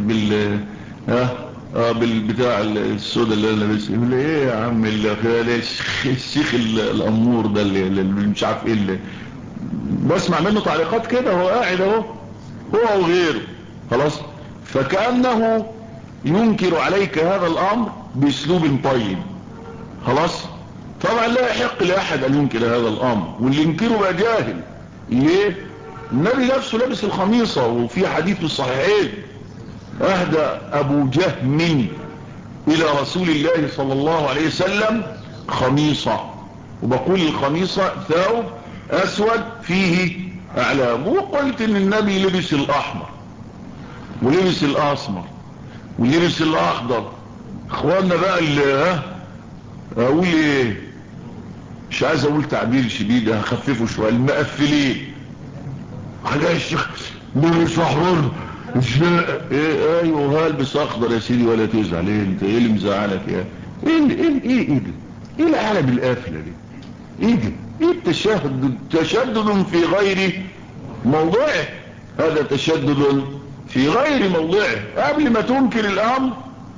بالبتاع السودا اللي انا لابسها، يقول لي ايه يا عم الشيخ الامور ده اللي مش عارف ايه اللي بسمع منه تعليقات كده، هو قاعد اهو هو وغيره خلاص. فكأنه ينكر عليك هذا الامر باسلوب طيب خلاص. طبعا لا يحق لاحد ان ينكر هذا الامر، واللي ينكره بقى جاهل. ليه؟ النبي نفسه لابس الخميصة، وفي حديث في الصحيحين اهدى ابو جهم الى رسول الله صلى الله عليه وسلم خميصة، وبقول الخميصة ثوب اسود فيه اعلام. وقلت ان النبي لبس الاحمر ولبس الاسمر ولبس الاخضر. اخواننا بقى اللي اقول ايه، مش عايز اقول تعبير شديد هخففه شوية، المقفلين حاجة الشيخ لبس احمر ايه ايوه هلبس اخضر يا سيدي ولا تزعل. ايه انت ايه اللي مزعلك يا ايه ده ايه العالم القافله دي؟ ايه ده ايه التشدد؟ تشدد في غير موضعه، هذا تشدد في غير موضعه. قبل ما تنكر الامر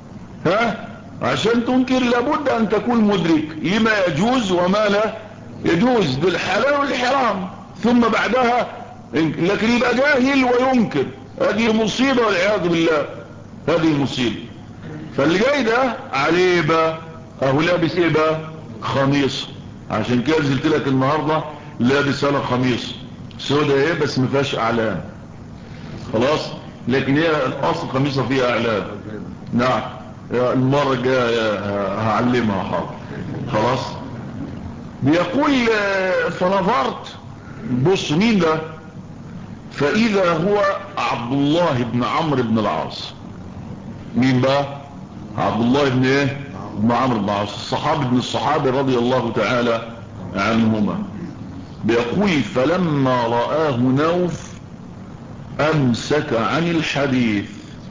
عشان تنكر لابد ان تكون مدرك لما يجوز وما لا يجوز بالحلال والحرام، ثم بعدها لكن يبقى جاهل وينكر، هذه مصيبة والعياذ بالله، هذه مصيبة. فاللي جاي ده عليه بقى اهو لابس ايه بقى خميص. عشان كده نزلت لك النهاردة لابس انا خميص سودا ايه بس ما فيهاش اعلام خلاص، لكن هي الاصل خميصة فيها اعلام. نعم المرة الجاية هعلمها حاضر خلاص. بيقول فنظرت بص مين ده، فاذا هو عبد الله بن عمرو بن العاص. مين بقى؟ عبد الله بن ايه بن عمرو بن العاص، الصحابي ابن الصحابي رضي الله تعالى عنهما. بيقول فلما رآه نوف امسك عن الحديث.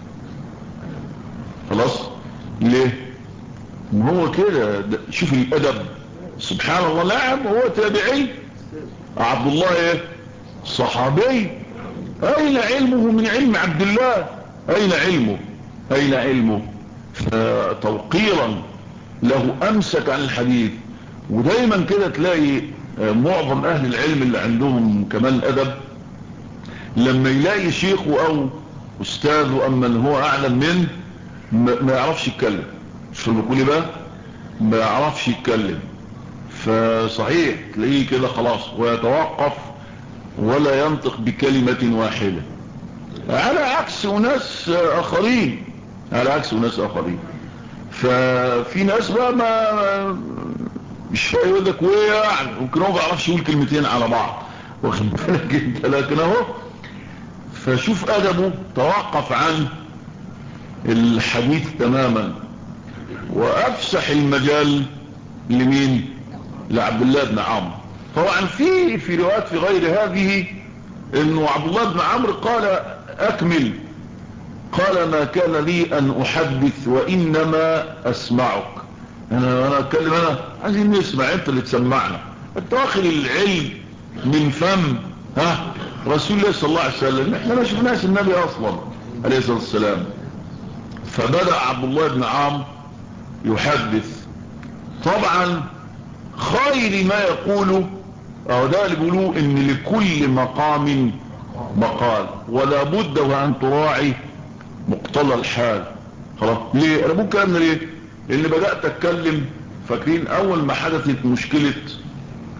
خلاص ليه؟ ما هو كده شوف الادب سبحان الله. نعم هو تابعي عبد الله ايه صحابي، اين علمه من علم عبد الله؟ اين علمه اين علمه؟ فتوقيرا له امسك عن الحديث. ودايما كده تلاقي معظم اهل العلم اللي عندهم كمان ادب لما يلاقي شيخه او استاذه اما من هو اعلم منه ما يعرفش يتكلم. شو بقول بقى ما يعرفش يتكلم، فصحيح تلاقيه كده خلاص ويتوقف ولا ينطق بكلمة واحدة، على عكس ناس اخرين على عكس ناس اخرين. ففي ناس بقى ما مش يقول لك ويعني ممكن هو ما بيعرفش يقول كلمتين على بعض واخد بالك انت، لكن اهو فشوف ادبه توقف عن الحديث تماما وافسح المجال لمين؟ لعبد الله بن عمرو. طبعا في روايات في غير هذه انه عبد الله بن عمرو قال اكمل، قال ما كان لي ان احدث وانما اسمعك. انا اتكلم انا عايزين نسمع، انت اللي تسمعنا، انت واخد العلم من فم رسول الله صلى الله عليه وسلم، احنا ما شفناش النبي اصلا عليه الصلاه والسلام. فبدأ عبد الله بن عمرو يحدث. طبعا خير ما يقوله او ده اللي بيقولوه ان لكل مقام مقال ولا بد وان تراعي مقتضى الحال. خلاص ليه انا ممكن اعمل ليه؟ لان بدأت اتكلم فاكرين اول ما حدثت مشكلة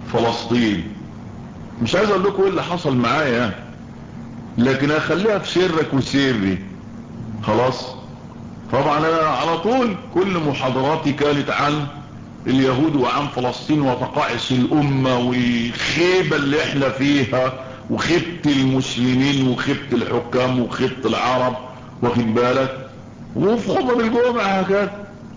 فلسطين. مش عايز اقول لكم ايه اللي حصل معايا، لكن اخليها في سرك وسري. خلاص. طبعا انا على طول كل محاضراتي كانت عن اليهود وعن فلسطين وتقاعس الامة والخيبة اللي احنا فيها وخيبة المسلمين وخيبة الحكام وخيبة العرب، واخد بالك. وفي خطب الجمعة هكذا.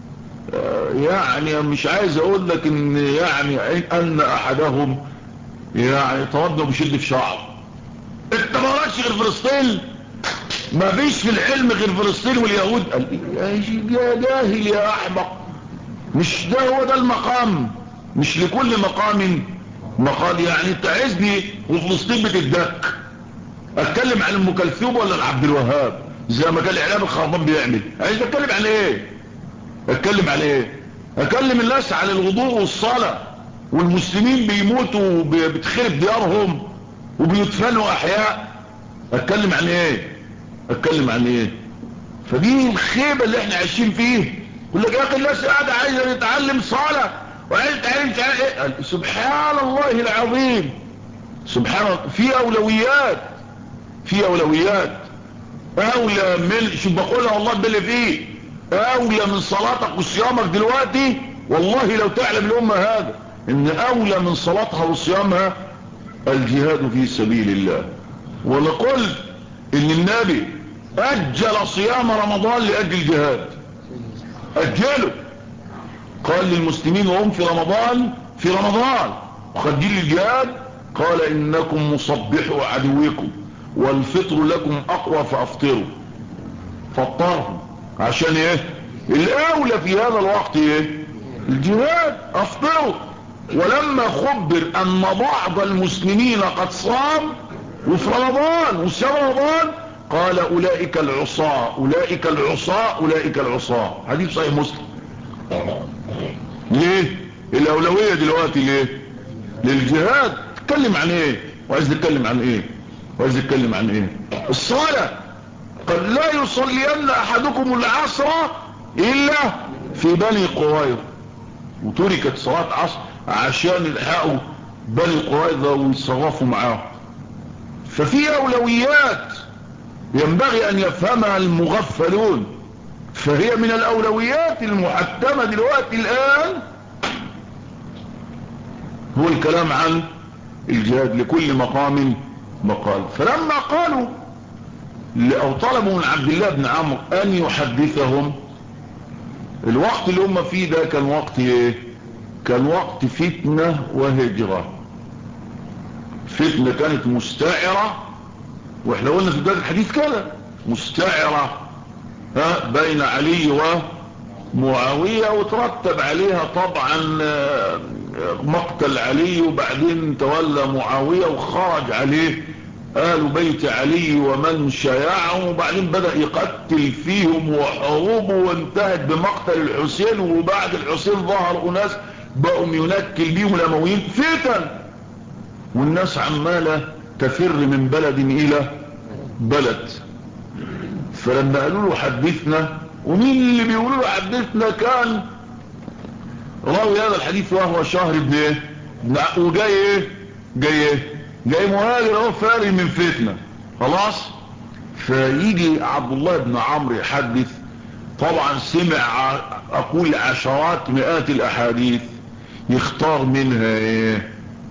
يعني مش عايز اقول لك ان يعني ان احدهم يعني تردوا بشد في شعر. انت ما راكش غير فلسطين، ما فيش في العلم غير فلسطين واليهود. قال يا جاهل يا احمق، مش ده هو ده المقام؟ مش لكل مقام مقال. يعني انت عايزني وفلسطين بتدك اتكلم عن ام كلثوم ولا عبد الوهاب زي ما كان الاعلام الخربان بيعمل؟ عايز اتكلم عن ايه؟ اتكلم عن ايه؟ اكلم الناس عن الوضوء والصلاة والمسلمين بيموتوا بتخرب ديارهم وبيدفنوا احياء. اتكلم عن ايه؟ اتكلم عن ايه؟ فدي الخيبة اللي احنا عايشين فيه. يقول لك يا اخي الناس قاعدة عايزة تتعلم صلاة وعايزة تتعلم مش عارف ايه. سبحان الله العظيم، سبحان الله. في اولويات، في اولويات اولى من، شو بقولها والله باللي فيه، اولى من صلاتك وصيامك دلوقتي. والله لو تعلم الامة هذا ان اولى من صلاتها وصيامها الجهاد في سبيل الله. ولقل ان النبي اجل صيام رمضان لاجل الجهاد، اجله. قال للمسلمين وهم في رمضان، في رمضان وخدين الجهاد، قال انكم مصبحوا عدوكم والفطر لكم اقوى فافطروا. فطرهم عشان ايه؟ الاولى في هذا الوقت ايه؟ الجهاد. افطروا. ولما خبر ان بعض المسلمين قد صام وفي رمضان وصام رمضان، قال اولئك العصاة اولئك العصاة اولئك العصاة. حديث صحيح مسلم. ليه الاولوية دلوقتي؟ ليه؟ للجهاد. تتكلم عن ايه؟ وعايز تتكلم عن ايه؟ وعايز تتكلم عن ايه؟ الصلاة. قد لا يصلين احدكم العصر الا في بني قريظة، وتركت صلاة عصر عشان يلحقوا بني قريظة ويتصرفوا معاهم. ففي اولويات ينبغي ان يفهمها المغفلون. فهي من الاولويات المحتمة دلوقتي الان هو الكلام عن الجهاد، لكل مقام مقال. فلما قالوا او طلبوا من عبد الله بن عمرو ان يحدثهم، الوقت اللي هم فيه ده كان وقت ايه؟ كان وقت فتنة وهجرة. فتنة كانت مستعرة، واحنا قلنا في بداية الحديث كده مستعرة بين علي ومعاوية، وترتب عليها طبعا مقتل علي، وبعدين تولى معاوية وخرج عليه آل بيت علي ومن شيعهم، وبعدين بدأ يقتل فيهم وحروبه، وانتهت بمقتل الحسين. وبعد الحسين ظهر أناس بقوا ينكل بيهم الأمويين فتن، والناس عمالة تفر من بلد إلى بلد. فلما قالوا له حدثنا، ومين اللي بيقولوا له حدثنا؟ كان راوي هذا الحديث وهو شهر بن ايه، وجاي ايه، جاي مهاجر اهو فاري من فتنة. خلاص. فيجي عبد الله بن عمرو يحدث، طبعا سمع اقول عشرات مئات الاحاديث، يختار منها ايه؟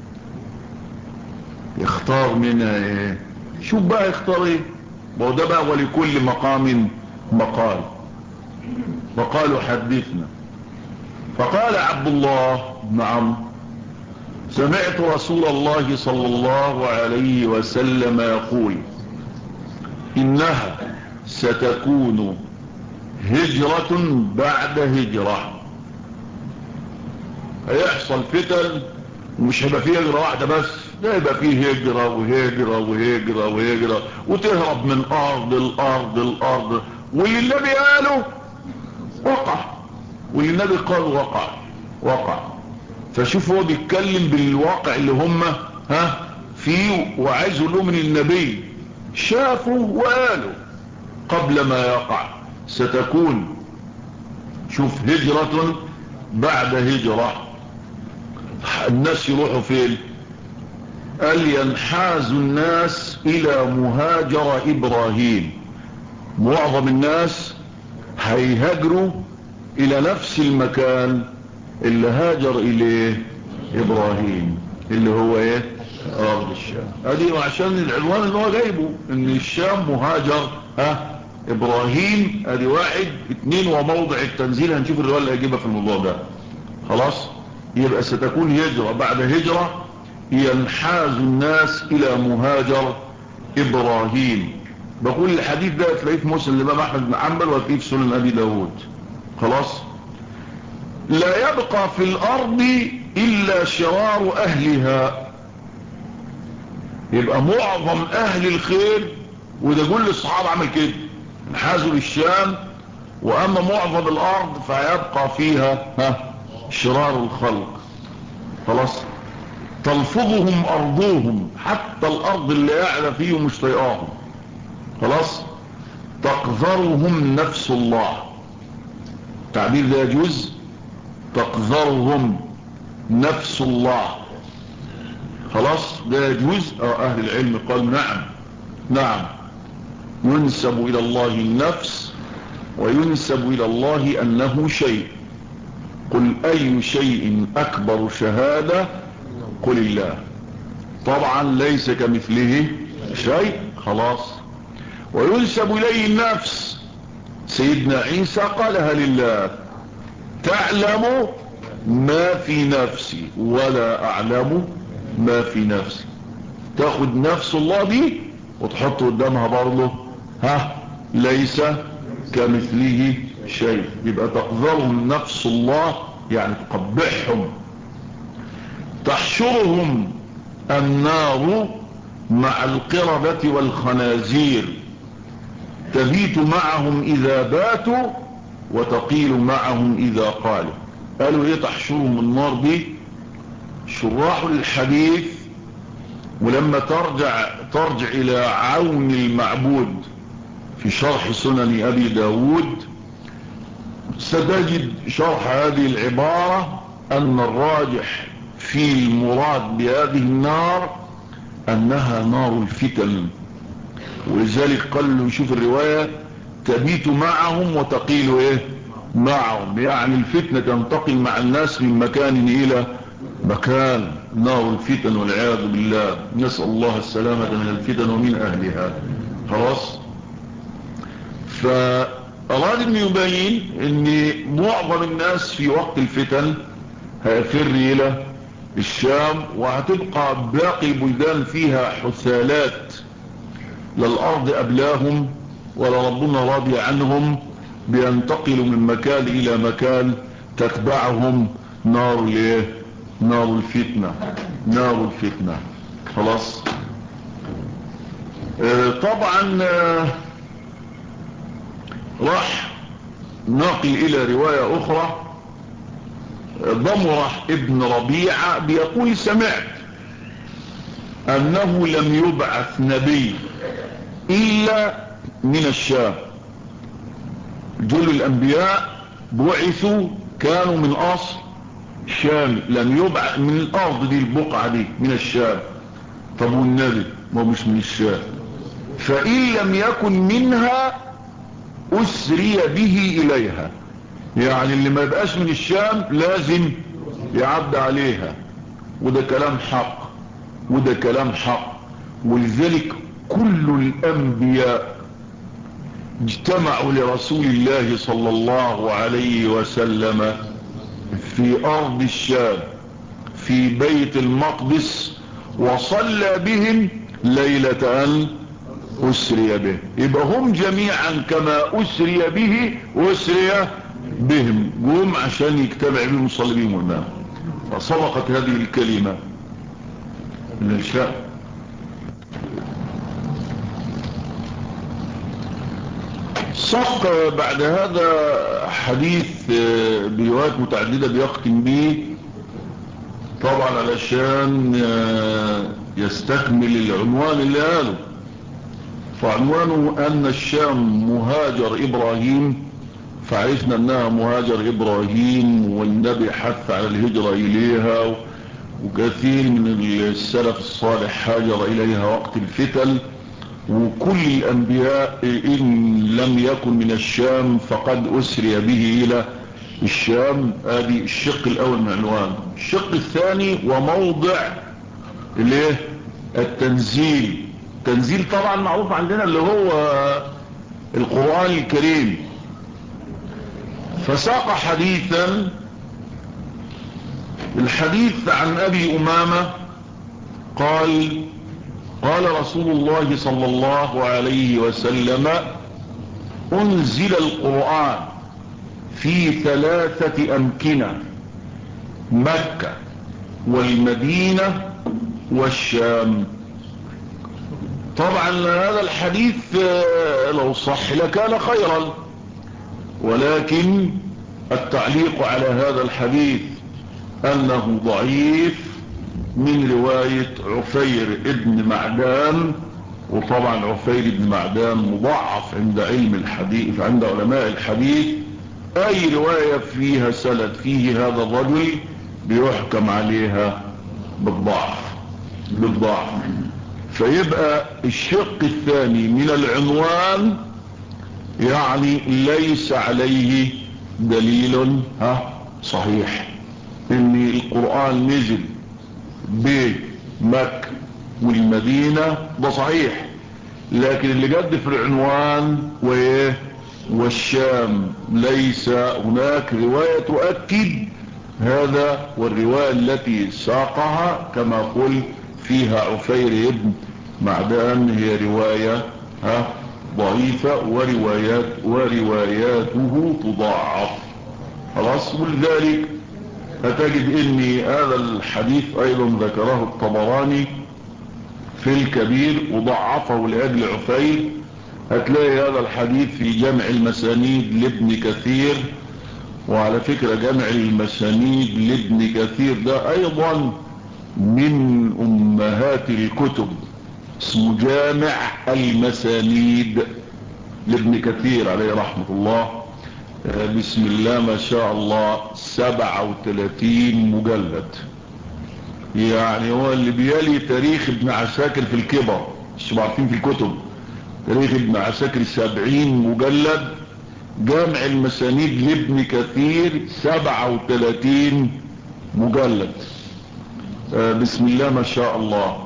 يختار منها ايه؟ شوف بقى يختار ايه؟ وده بقى ولكل مقام مقال. وقالوا حدثنا. فقال عبد الله بن عمرو سمعت رسول الله صلى الله عليه وسلم يقول انها ستكون هجرة بعد هجرة. هيحصل فتن، ومش هيبقى فيه هجرة واحدة بس، ده هيبقى فيه هجرة وهجرة وهجرة وهجرة، وتهرب من ارض الارض الارض. واللي النبي قاله وقع، واللي النبي قال وقع. فشوف هو بيتكلم بالواقع اللي هم فيه، وعايز له من النبي شافوا وقالوا قبل ما يقع. ستكون، شوف، هجرة بعد هجرة. الناس يروحوا فين؟ قال ينحاز الناس الى مهاجر ابراهيم. معظم الناس هيهاجروا الى نفس المكان اللي هاجر اليه ابراهيم، اللي هو ايه؟ ارض الشام. ادي عشان العنوان اللي هو جايبه ان الشام مهاجر ابراهيم. ادي واحد. اتنين، وموضع التنزيل هنشوف الرواية اللي هيجيبها في الموضوع ده. خلاص، يبقى ستكون هجرة بعد هجرة. ينحاز الناس الى مهاجر ابراهيم. بقول الحديث ده تلاقيه في مسلم الامام احمد بن حنبل وتلاقيه في سنن ابي داود. خلاص. لا يبقى في الارض الا شرار اهلها. يبقى معظم اهل الخير، وده كل الصحابة عمل كده، انحازوا للشام. واما معظم الارض فيبقى فيها شرار الخلق. خلاص. تلفظهم ارضهم، حتى الارض اللي قاعدة فيهم مش طيقاهم. خلاص. تقذرهم نفس الله. التعبير ده يجوز. تقذرهم نفس الله. خلاص، ده يجوز. اهل العلم قال نعم، نعم، ينسب الى الله النفس وينسب الى الله انه شيء. قل اي شيء اكبر شهادة؟ قل الله. طبعا ليس كمثله شيء. خلاص. وينسب اليه النفس. سيدنا عيسى قالها لله: تعلم ما في نفسي ولا اعلم ما في نفسي. تاخد نفس الله دي وتحط قدامها برضه ليس كمثله شيء. يبقى تقذرهم نفس الله، يعني تقبحهم. تحشرهم النار مع القردة والخنازير، تبيت معهم اذا باتوا وتقيل معهم اذا قالوا. قالوا ايه تحشرهم النار دي؟ شراح الحديث ولما ترجع الى عون المعبود في شرح سنن ابي داود ستجد شرح هذه العبارة ان الراجح في المراد بهذه النار انها نار الفتن. ولذلك قال له شوف الرواية: تبيت معهم وتقيل ايه معهم، يعني الفتنة تنتقل مع الناس من مكان الى مكان. نار الفتن والعياذ بالله، نسأل الله السلامة من الفتن ومن اهلها. خلاص. فأراد ان يبين ان معظم الناس في وقت الفتن هيفر الى الشام، وهتبقى باقي البلدان فيها حثالات، لا الارض ابلاهم ولا ربنا راضي عنهم، بينتقلوا من مكان الى مكان تتبعهم نار الايه؟ نار الفتنة. نار الفتنة. خلاص. طبعا راح ناقل الى رواية اخرى. ضمرة ابن ربيعة بيقول: سمعت انه لم يبعث نبي الا من الشام. جل الانبياء بعثوا كانوا من اصل شام، لم يبعث من الارض دي، البقعة دي من الشام. طب والنبي ما مش من الشام، فان لم يكن منها اسري به اليها. يعني اللي ما يبقاش من الشام لازم يعد عليها. وده كلام حق، وده كلام حق. ولذلك كل الانبياء اجتمعوا لرسول الله صلى الله عليه وسلم في ارض الشام في بيت المقدس، وصلى بهم ليلة ان اسري به. يبقى هم جميعا كما اسري به واسري بهم قوم عشان يجتمع بهم ويصلي بهم الماء. فصدقت هذه الكلمة من الشام. صح. بعد هذا حديث بروايات متعددة بيختم به طبعا علشان يستكمل العنوان اللي قاله. فعنوانه ان الشام مهاجر ابراهيم، فعرفنا انها مهاجر ابراهيم والنبي حث على الهجرة اليها وكثير من السلف الصالح هاجر إليها وقت الفتن، وكل الأنبياء إن لم يكن من الشام فقد أسري به إلى الشام. ادي الشق الأول من العنوان. الشق الثاني وموضع التنزيل. التنزيل طبعا معروف عندنا اللي هو القرآن الكريم. فساق حديثا، الحديث عن أبي أمامة قال قال رسول الله صلى الله عليه وسلم: أنزل القرآن في 3 أمكنة: مكة والمدينة والشام. طبعا هذا الحديث لو صح لكان خيرا، ولكن التعليق على هذا الحديث أنه ضعيف من رواية عفير ابن معدان. وطبعا عفير ابن معدان مضعف عند علم الحديث، عند علماء الحديث. أي رواية فيها سند فيه هذا الرجل بيحكم عليها بالضعف. فيبقى الشق الثاني من العنوان يعني ليس عليه دليل صحيح ان القرآن نزل بمكة والمدينة، ده صحيح، لكن اللي جد في العنوان والشام ليس هناك رواية تؤكد هذا. والرواية التي ساقها كما قلت فيها عفير ابن معدان هي رواية ضعيفة، ورواياته تضاعف. خلاص. ولذلك هتجد ان هذا الحديث ايضا ذكره الطبراني في الكبير وضعفه لأجل عفير. هتلاقي هذا الحديث في جمع المسانيد لابن كثير. وعلى فكرة جمع المسانيد لابن كثير ده ايضا من امهات الكتب، اسمه جامع المسانيد لابن كثير عليه رحمة الله. بسم الله ما شاء الله 37 مجلد. يعني هو اللي بيلي تاريخ ابن عساكر في الكبر، مش عارفين في الكتب تاريخ ابن عساكر 70 مجلد. جامع المسانيد لابن كثير 37 مجلد. بسم الله ما شاء الله.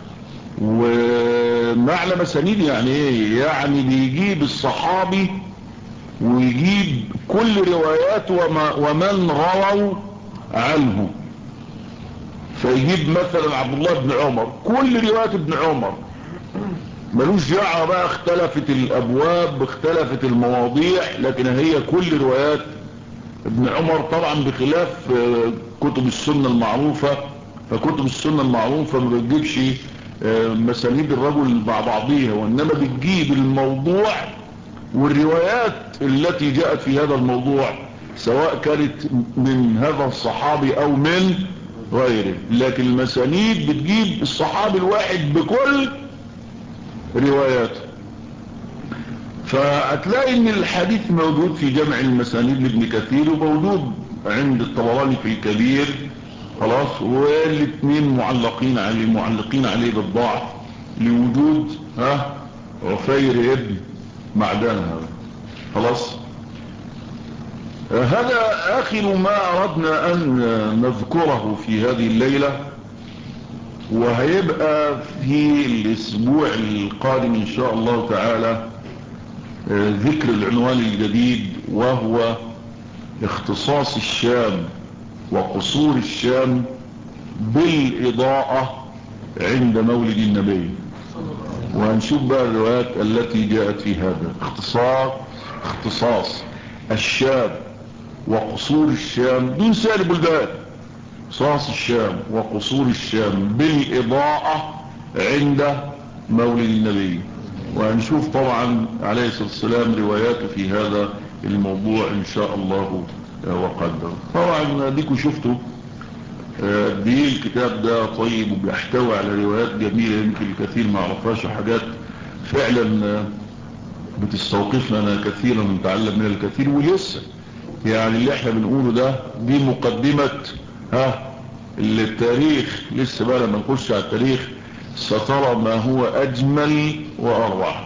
ومعنى مسانيد يعني ايه؟ يعني بيجيب الصحابي ويجيب كل رواياته ومن رووا عنه. فيجيب مثلا عبد الله بن عمر كل روايات ابن عمر، ملوش دعوه بقى اختلفت الابواب اختلفت المواضيع، لكن هي كل روايات ابن عمر. طبعا بخلاف كتب السنة المعروفة، فكتب السنة المعروفة ما بتجيبش مسانيد الرجل مع بعضيها، وانما بتجيب الموضوع والروايات التي جاءت في هذا الموضوع، سواء كانت من هذا الصحابي او من غيره. لكن المسانيد بتجيب الصحابي الواحد بكل رواياته. فهتلاقي ان الحديث موجود في جمع المسانيد لابن كثير وموجود عند الطبراني في الكبير. خلاص. والاثنين معلقين عليه بالضعف لوجود عفير ابن معدان هذا. خلاص. هذا اخر ما اردنا ان نذكره في هذه الليلة، وهيبقى في الاسبوع القادم ان شاء الله تعالى ذكر العنوان الجديد، وهو اختصاص الشام وقصور الشام بالإضاءة عند مولد النبي. وهنشوف بقى الروايات التي جاءت في هذا اختصاص الشام وقصور الشام دون سائر البلدان. اختصاص الشام وقصور الشام بالإضاءة عند مولد النبي. وهنشوف طبعا عليه الصلاة والسلام رواياته في هذا الموضوع ان شاء الله وقدر. طبعا ديكوا شفتوا دي الكتاب ده طيب وبيحتوي على روايات جميلة يمكن الكثير ما عرفهاش، حاجات فعلا بتستوقفنا كثيرا ونتعلم منها الكثير. ولسه يعني اللي احنا بنقوله ده دي مقدمة التاريخ لسه بقى، لما نخش على التاريخ سترى ما هو اجمل واروع.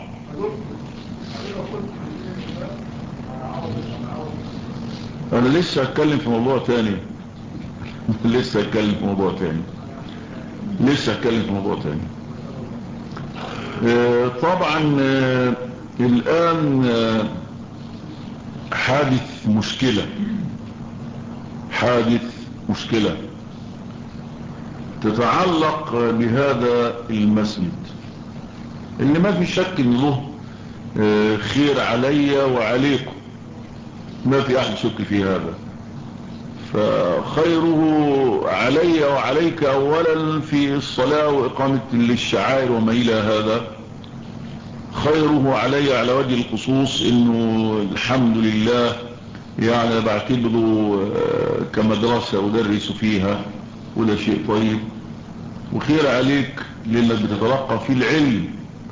انا لسه هتكلم في موضوع تاني لسه هتكلم في موضوع تاني طبعا الان حادث مشكلة تتعلق بهذا المسجد اللي ما في شك ان له خير علي وعليكم، ما في احد شك في هذا. فخيره علي وعليك اولا في الصلاة واقامة للشعائر وما الى هذا. خيره علي على وجه الخصوص انه الحمد لله يعني بعتبره كمدرسة ادرس فيها، وده شيء طيب. وخير عليك لانك بتتلقى في العلم.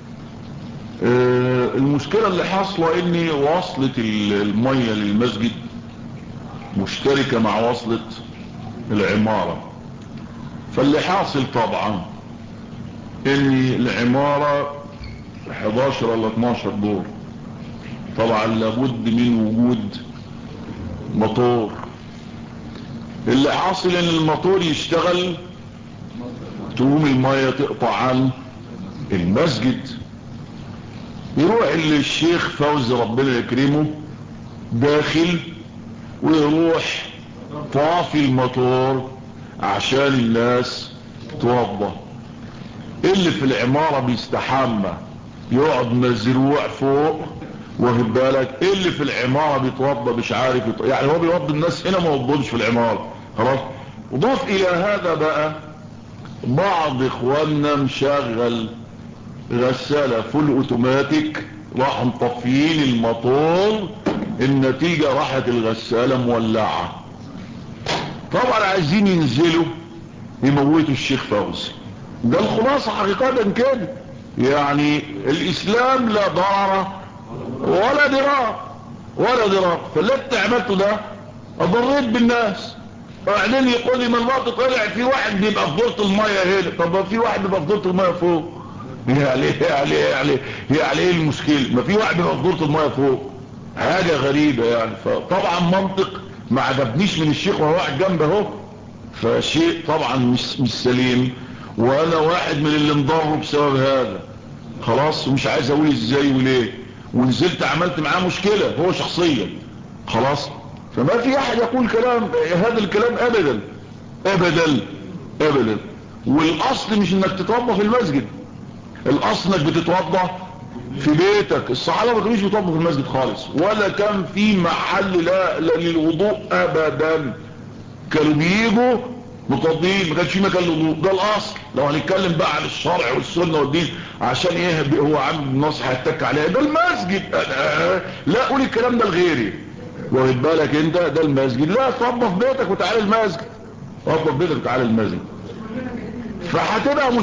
المشكلة اللي حاصلة اني وصلت المية للمسجد مشتركة مع وصلة العمارة. فاللي حاصل طبعا ان العمارة 11 ولا 12 دور، طبعا لابد من وجود موتور. اللي حاصل ان الموتور يشتغل تقوم المية تقطع عن المسجد. يروح الشيخ فوزي ربنا يكرمه داخل ويروح طافي الموتور عشان الناس توضى. اللي في العمارة بيستحمى يقعد مزروع فوق، واخد بالك؟ اللي في العمارة بيتوضى مش عارف يعني هو بيوضي الناس هنا ما وضوش في العمارة. خلاص. وضاف الى هذا بقى بعض اخواننا مشغل غسالة فول اوتوماتيك، راح مطفيين الموتور، النتيجة راحت الغسالة مولعة. طبعا عايزين ينزلوا يموتوا الشيخ فوزي. ده الخلاصة حقيقة كده. يعني الاسلام لا ضرر ولا ضرار. فاللي انت عملته ده اضريت بالناس. وبعدين يقول لي من الوقت طلع في واحد بيبقى في دورة المية هنا، طب في واحد بيبقى في دورة المية فوق. يعني ايه المشكلة؟ ما في واحد بيبقى في دورة المية فوق، حاجة غريبة يعني. فطبعا منطق ما عجبنيش من الشيخ وهو واحد جنبه اهو، فشيء طبعا مش سليم. وانا واحد من اللي انضروا بسبب هذا. خلاص. ومش عايز اقول ازاي وليه، ونزلت عملت معاه مشكلة هو شخصيا. خلاص. فما في احد يقول كلام هذا الكلام ابدا. والاصل مش انك تتوضى في المسجد، الاصل انك بتتوضى في بيتك. الصحابة ما كانوش بيتوضوا في المسجد خالص، ولا كان في محل لا للوضوء ابدا. كانوا بيجوا متوضين، ما كانش في مكان للوضوء. ده الاصل. لو هنتكلم بقى عن الشرع والسنه والدين عشان ايه هو عامل النص هيتك عليها، ده المسجد. لا قول الكلام ده لغيري، واخد بالك انت؟ ده المسجد. لا اتوضى في بيتك وتعالى المسجد، اتوضى في بيتك وتعالى المسجد. فهتبقى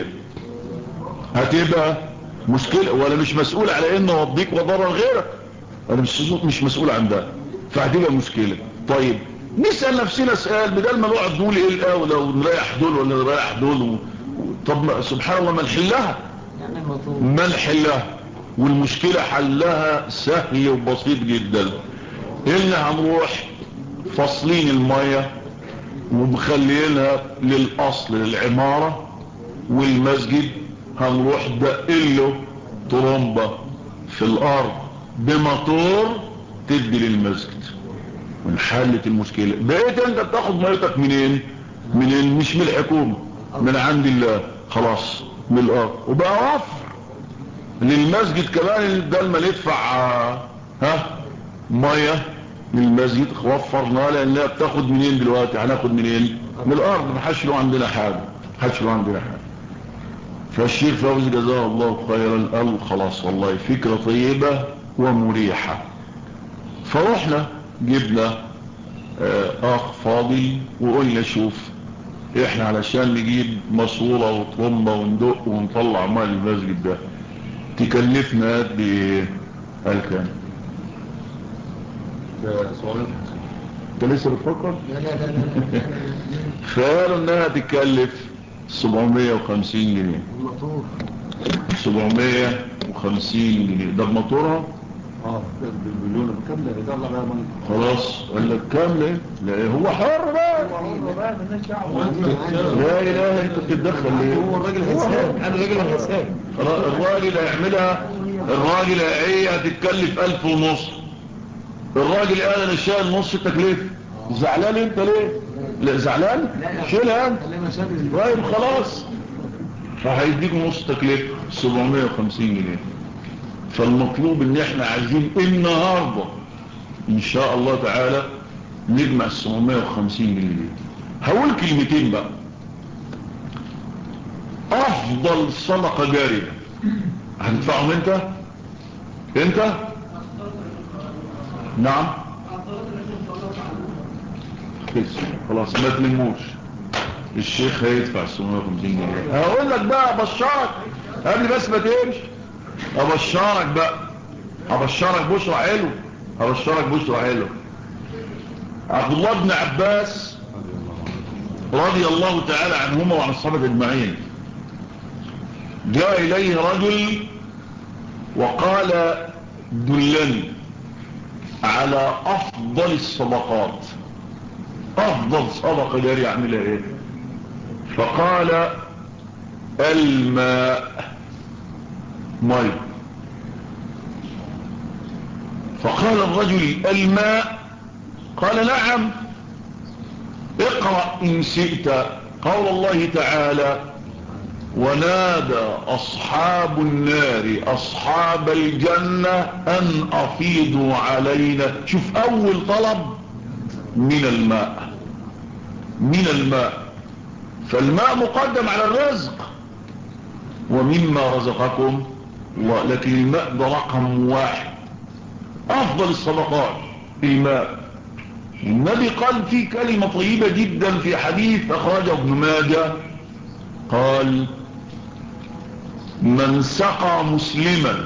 مشكله وانا مش مسؤول على انه اوديك وضرر غيرك، انا مش مسؤول عن ده. فهتبقى مشكله. طيب نسأل نفسنا سؤال، بدل ما نقعد نقول ايه الاولى ونريح دول ولا نريح دول طب سبحان الله ما نحلها. والمشكلة حلها سهل وبسيط جدا. ان هنروح فاصلين المية ومخلينها للاصل للعمارة، والمسجد هنروح دقله طرمبة في الارض بموتور تدي للمسجد، وانحلت المشكلة. بقيت انت بتاخد ميتك منين؟ مش من الحكومة، من عند الله. خلاص. من الارض. وبقى وفر للمسجد كمان، ده لما ندفع مية للمسجد وفرنا، لانها بتاخد منين دلوقتي؟ هناخد منين؟ من الارض. ما حدش له عندنا حاجة. فالشيخ فوزي جزاه الله خيرا قال خلاص والله فكرة طيبة ومريحة. فروحنا جبنا اخ فاضل وقلنا شوف احنا علشان نجيب ماسورة وطرمبة وندق ونطلع ماء المسجد ده تكلفنا قد ايه؟ قال كام؟ ده 750. انت لسه بتفكر؟ فقالوا انها تكلف 750 جنيه. الموتور 750 جنيه ده بموتورها. بالمليون كامله يطلع بقى من خلاص قال لك كامله. لا هو حر بقى. لا اله انت بتتدخل ليه؟ هو الراجل هيسهل، انا الراجل هيسهل. خلاص الراجل هيعملها. الراجل ايه هتتكلف 1000 ونص. الراجل قال انا شايل نص التكلفه. زعلان انت ليه؟ لا زعلان شيلها انت. طيب خلاص فهيديك نص تكلفه 750 جنيه. فالمطلوب ان احنا عايزين النهارده ان شاء الله تعالى نجمع 750 جنيه. هقول كلمتين بقى. افضل صدقه جاريه هتدفعهم انت نعم خلاص ما تلموش. الشيخ هيدفع 750 جنيه. هقول لك بقى ابشرك قبل بس ما تمشي. ابشرك بشرى حلو. عبد الله بن عباس رضي الله تعالى عنهما وعن الصحابه اجمعين جاء اليه رجل وقال دلني على افضل الصدقات. افضل صدقه جاري يعملها ايه؟ فقال الماء مي. فقال الرجل الماء؟ قال نعم. اقرأ إن شئت قول الله تعالى ونادى أصحاب النار أصحاب الجنة أن أفيضوا علينا. شوف أول طلب من الماء. فالماء مقدم على الرزق ومما رزقكم لكن الماء ده رقم واحد. أفضل الصدقات الماء. النبي قال فيه كلمة طيبة جدا في حديث أخرجه ابن ماجه قال من سقى مسلما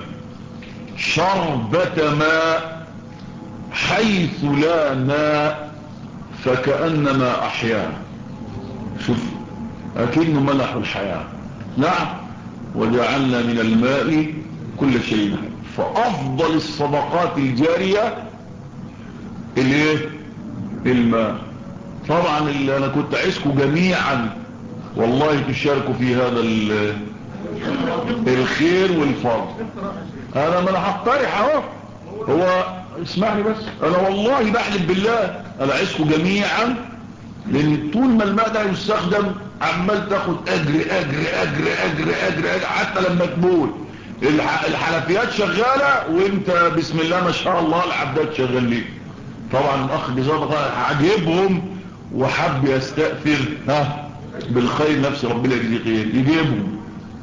شربة ماء حيث لا ماء فكأنما أحياه. شوف أكنه ملح الحياة. نعم وجعلنا من الماء كل شيء. فأفضل الصدقات الجارية الماء. طبعا اللي انا كنت عايزكم جميعا والله تشاركوا في هذا الخير والفضل. انا ما انا هقترح اهو. هو اسمعني بس انا والله بحلف بالله انا عايزكم جميعا لان طول ما الماء ده يستخدم عمال تاخد اجر حتى لما تبول الحنفيات شغاله وانت بسم الله ما شاء الله العباد شغال ليه. طبعا الاخ جزاه عجبهم وحب يستأثر بالخير نفسي ربنا يجزيه خير. يجيبهم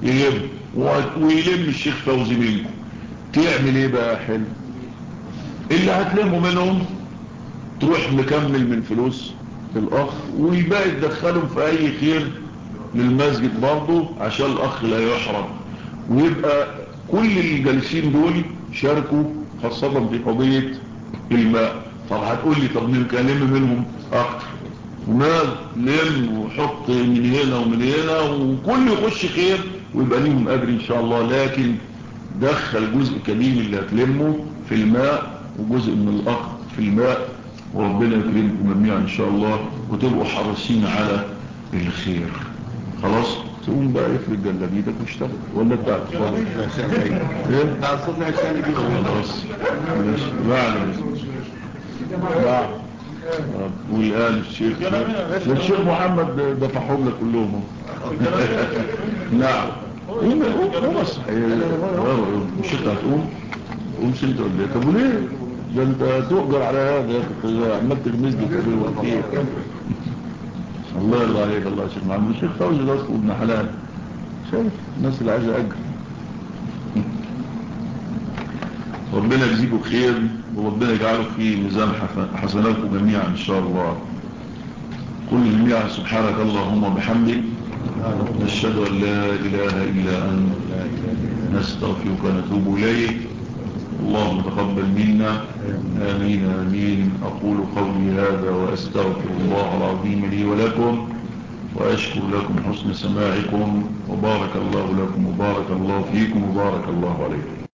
ويلم الشيخ فوزي منكم. تعمل ايه بقى حلو؟ اللي هتلموا منهم تروح مكمل من فلوس الاخ والباقي تدخلهم في اي خير للمسجد برضه عشان الاخ لا يحرم. ويبقى كل الجالسين دول شاركوا خاصة في قضية الماء. طب هتقول لي طب نلم منهم اكتر ومال لم وحط من هنا ومن هنا وكل يخش خير ويبقى ليهم اجر ان شاء الله. لكن دخل جزء كبير اللي هتلمه في الماء وجزء من الاخ في الماء وربنا يكرمكم جميعا ان شاء الله وتبقوا حريصين على الخير. خلاص تقوم بقى يفرد جلابيتك واشتغل ولا انت هتفضل ايه بتاع الصوت الثاني دي خلاص ماشي بعد والآن الشيخ محمد دفعهم لك كلهم. نعم هو صحيح مش انت هتقوم قومش انت ولا ايه؟ طب وليه ده انت تؤجر على هذا يا اخي عمال تغمز لي في الوقت. الله يرضى عليك الله يا شيخ محمد. الشيخ فوزي ده اصله ابن حلال. شايف الناس اللي عايزه اجر. ربنا يجزيكم خير وربنا يجعله في ميزان حسناتكم جميعا ان شاء الله. قل جميعا سبحانك اللهم وبحمدك نشهد ان لا اله الا انت نستغفرك ونتوب اليك اللهم تقبل منا. آمين آمين. أقول قولي هذا وأستغفر الله العظيم لي ولكم، وأشكر لكم حسن سماعكم، وبارك الله لكم وبارك الله فيكم وبارك الله عليكم.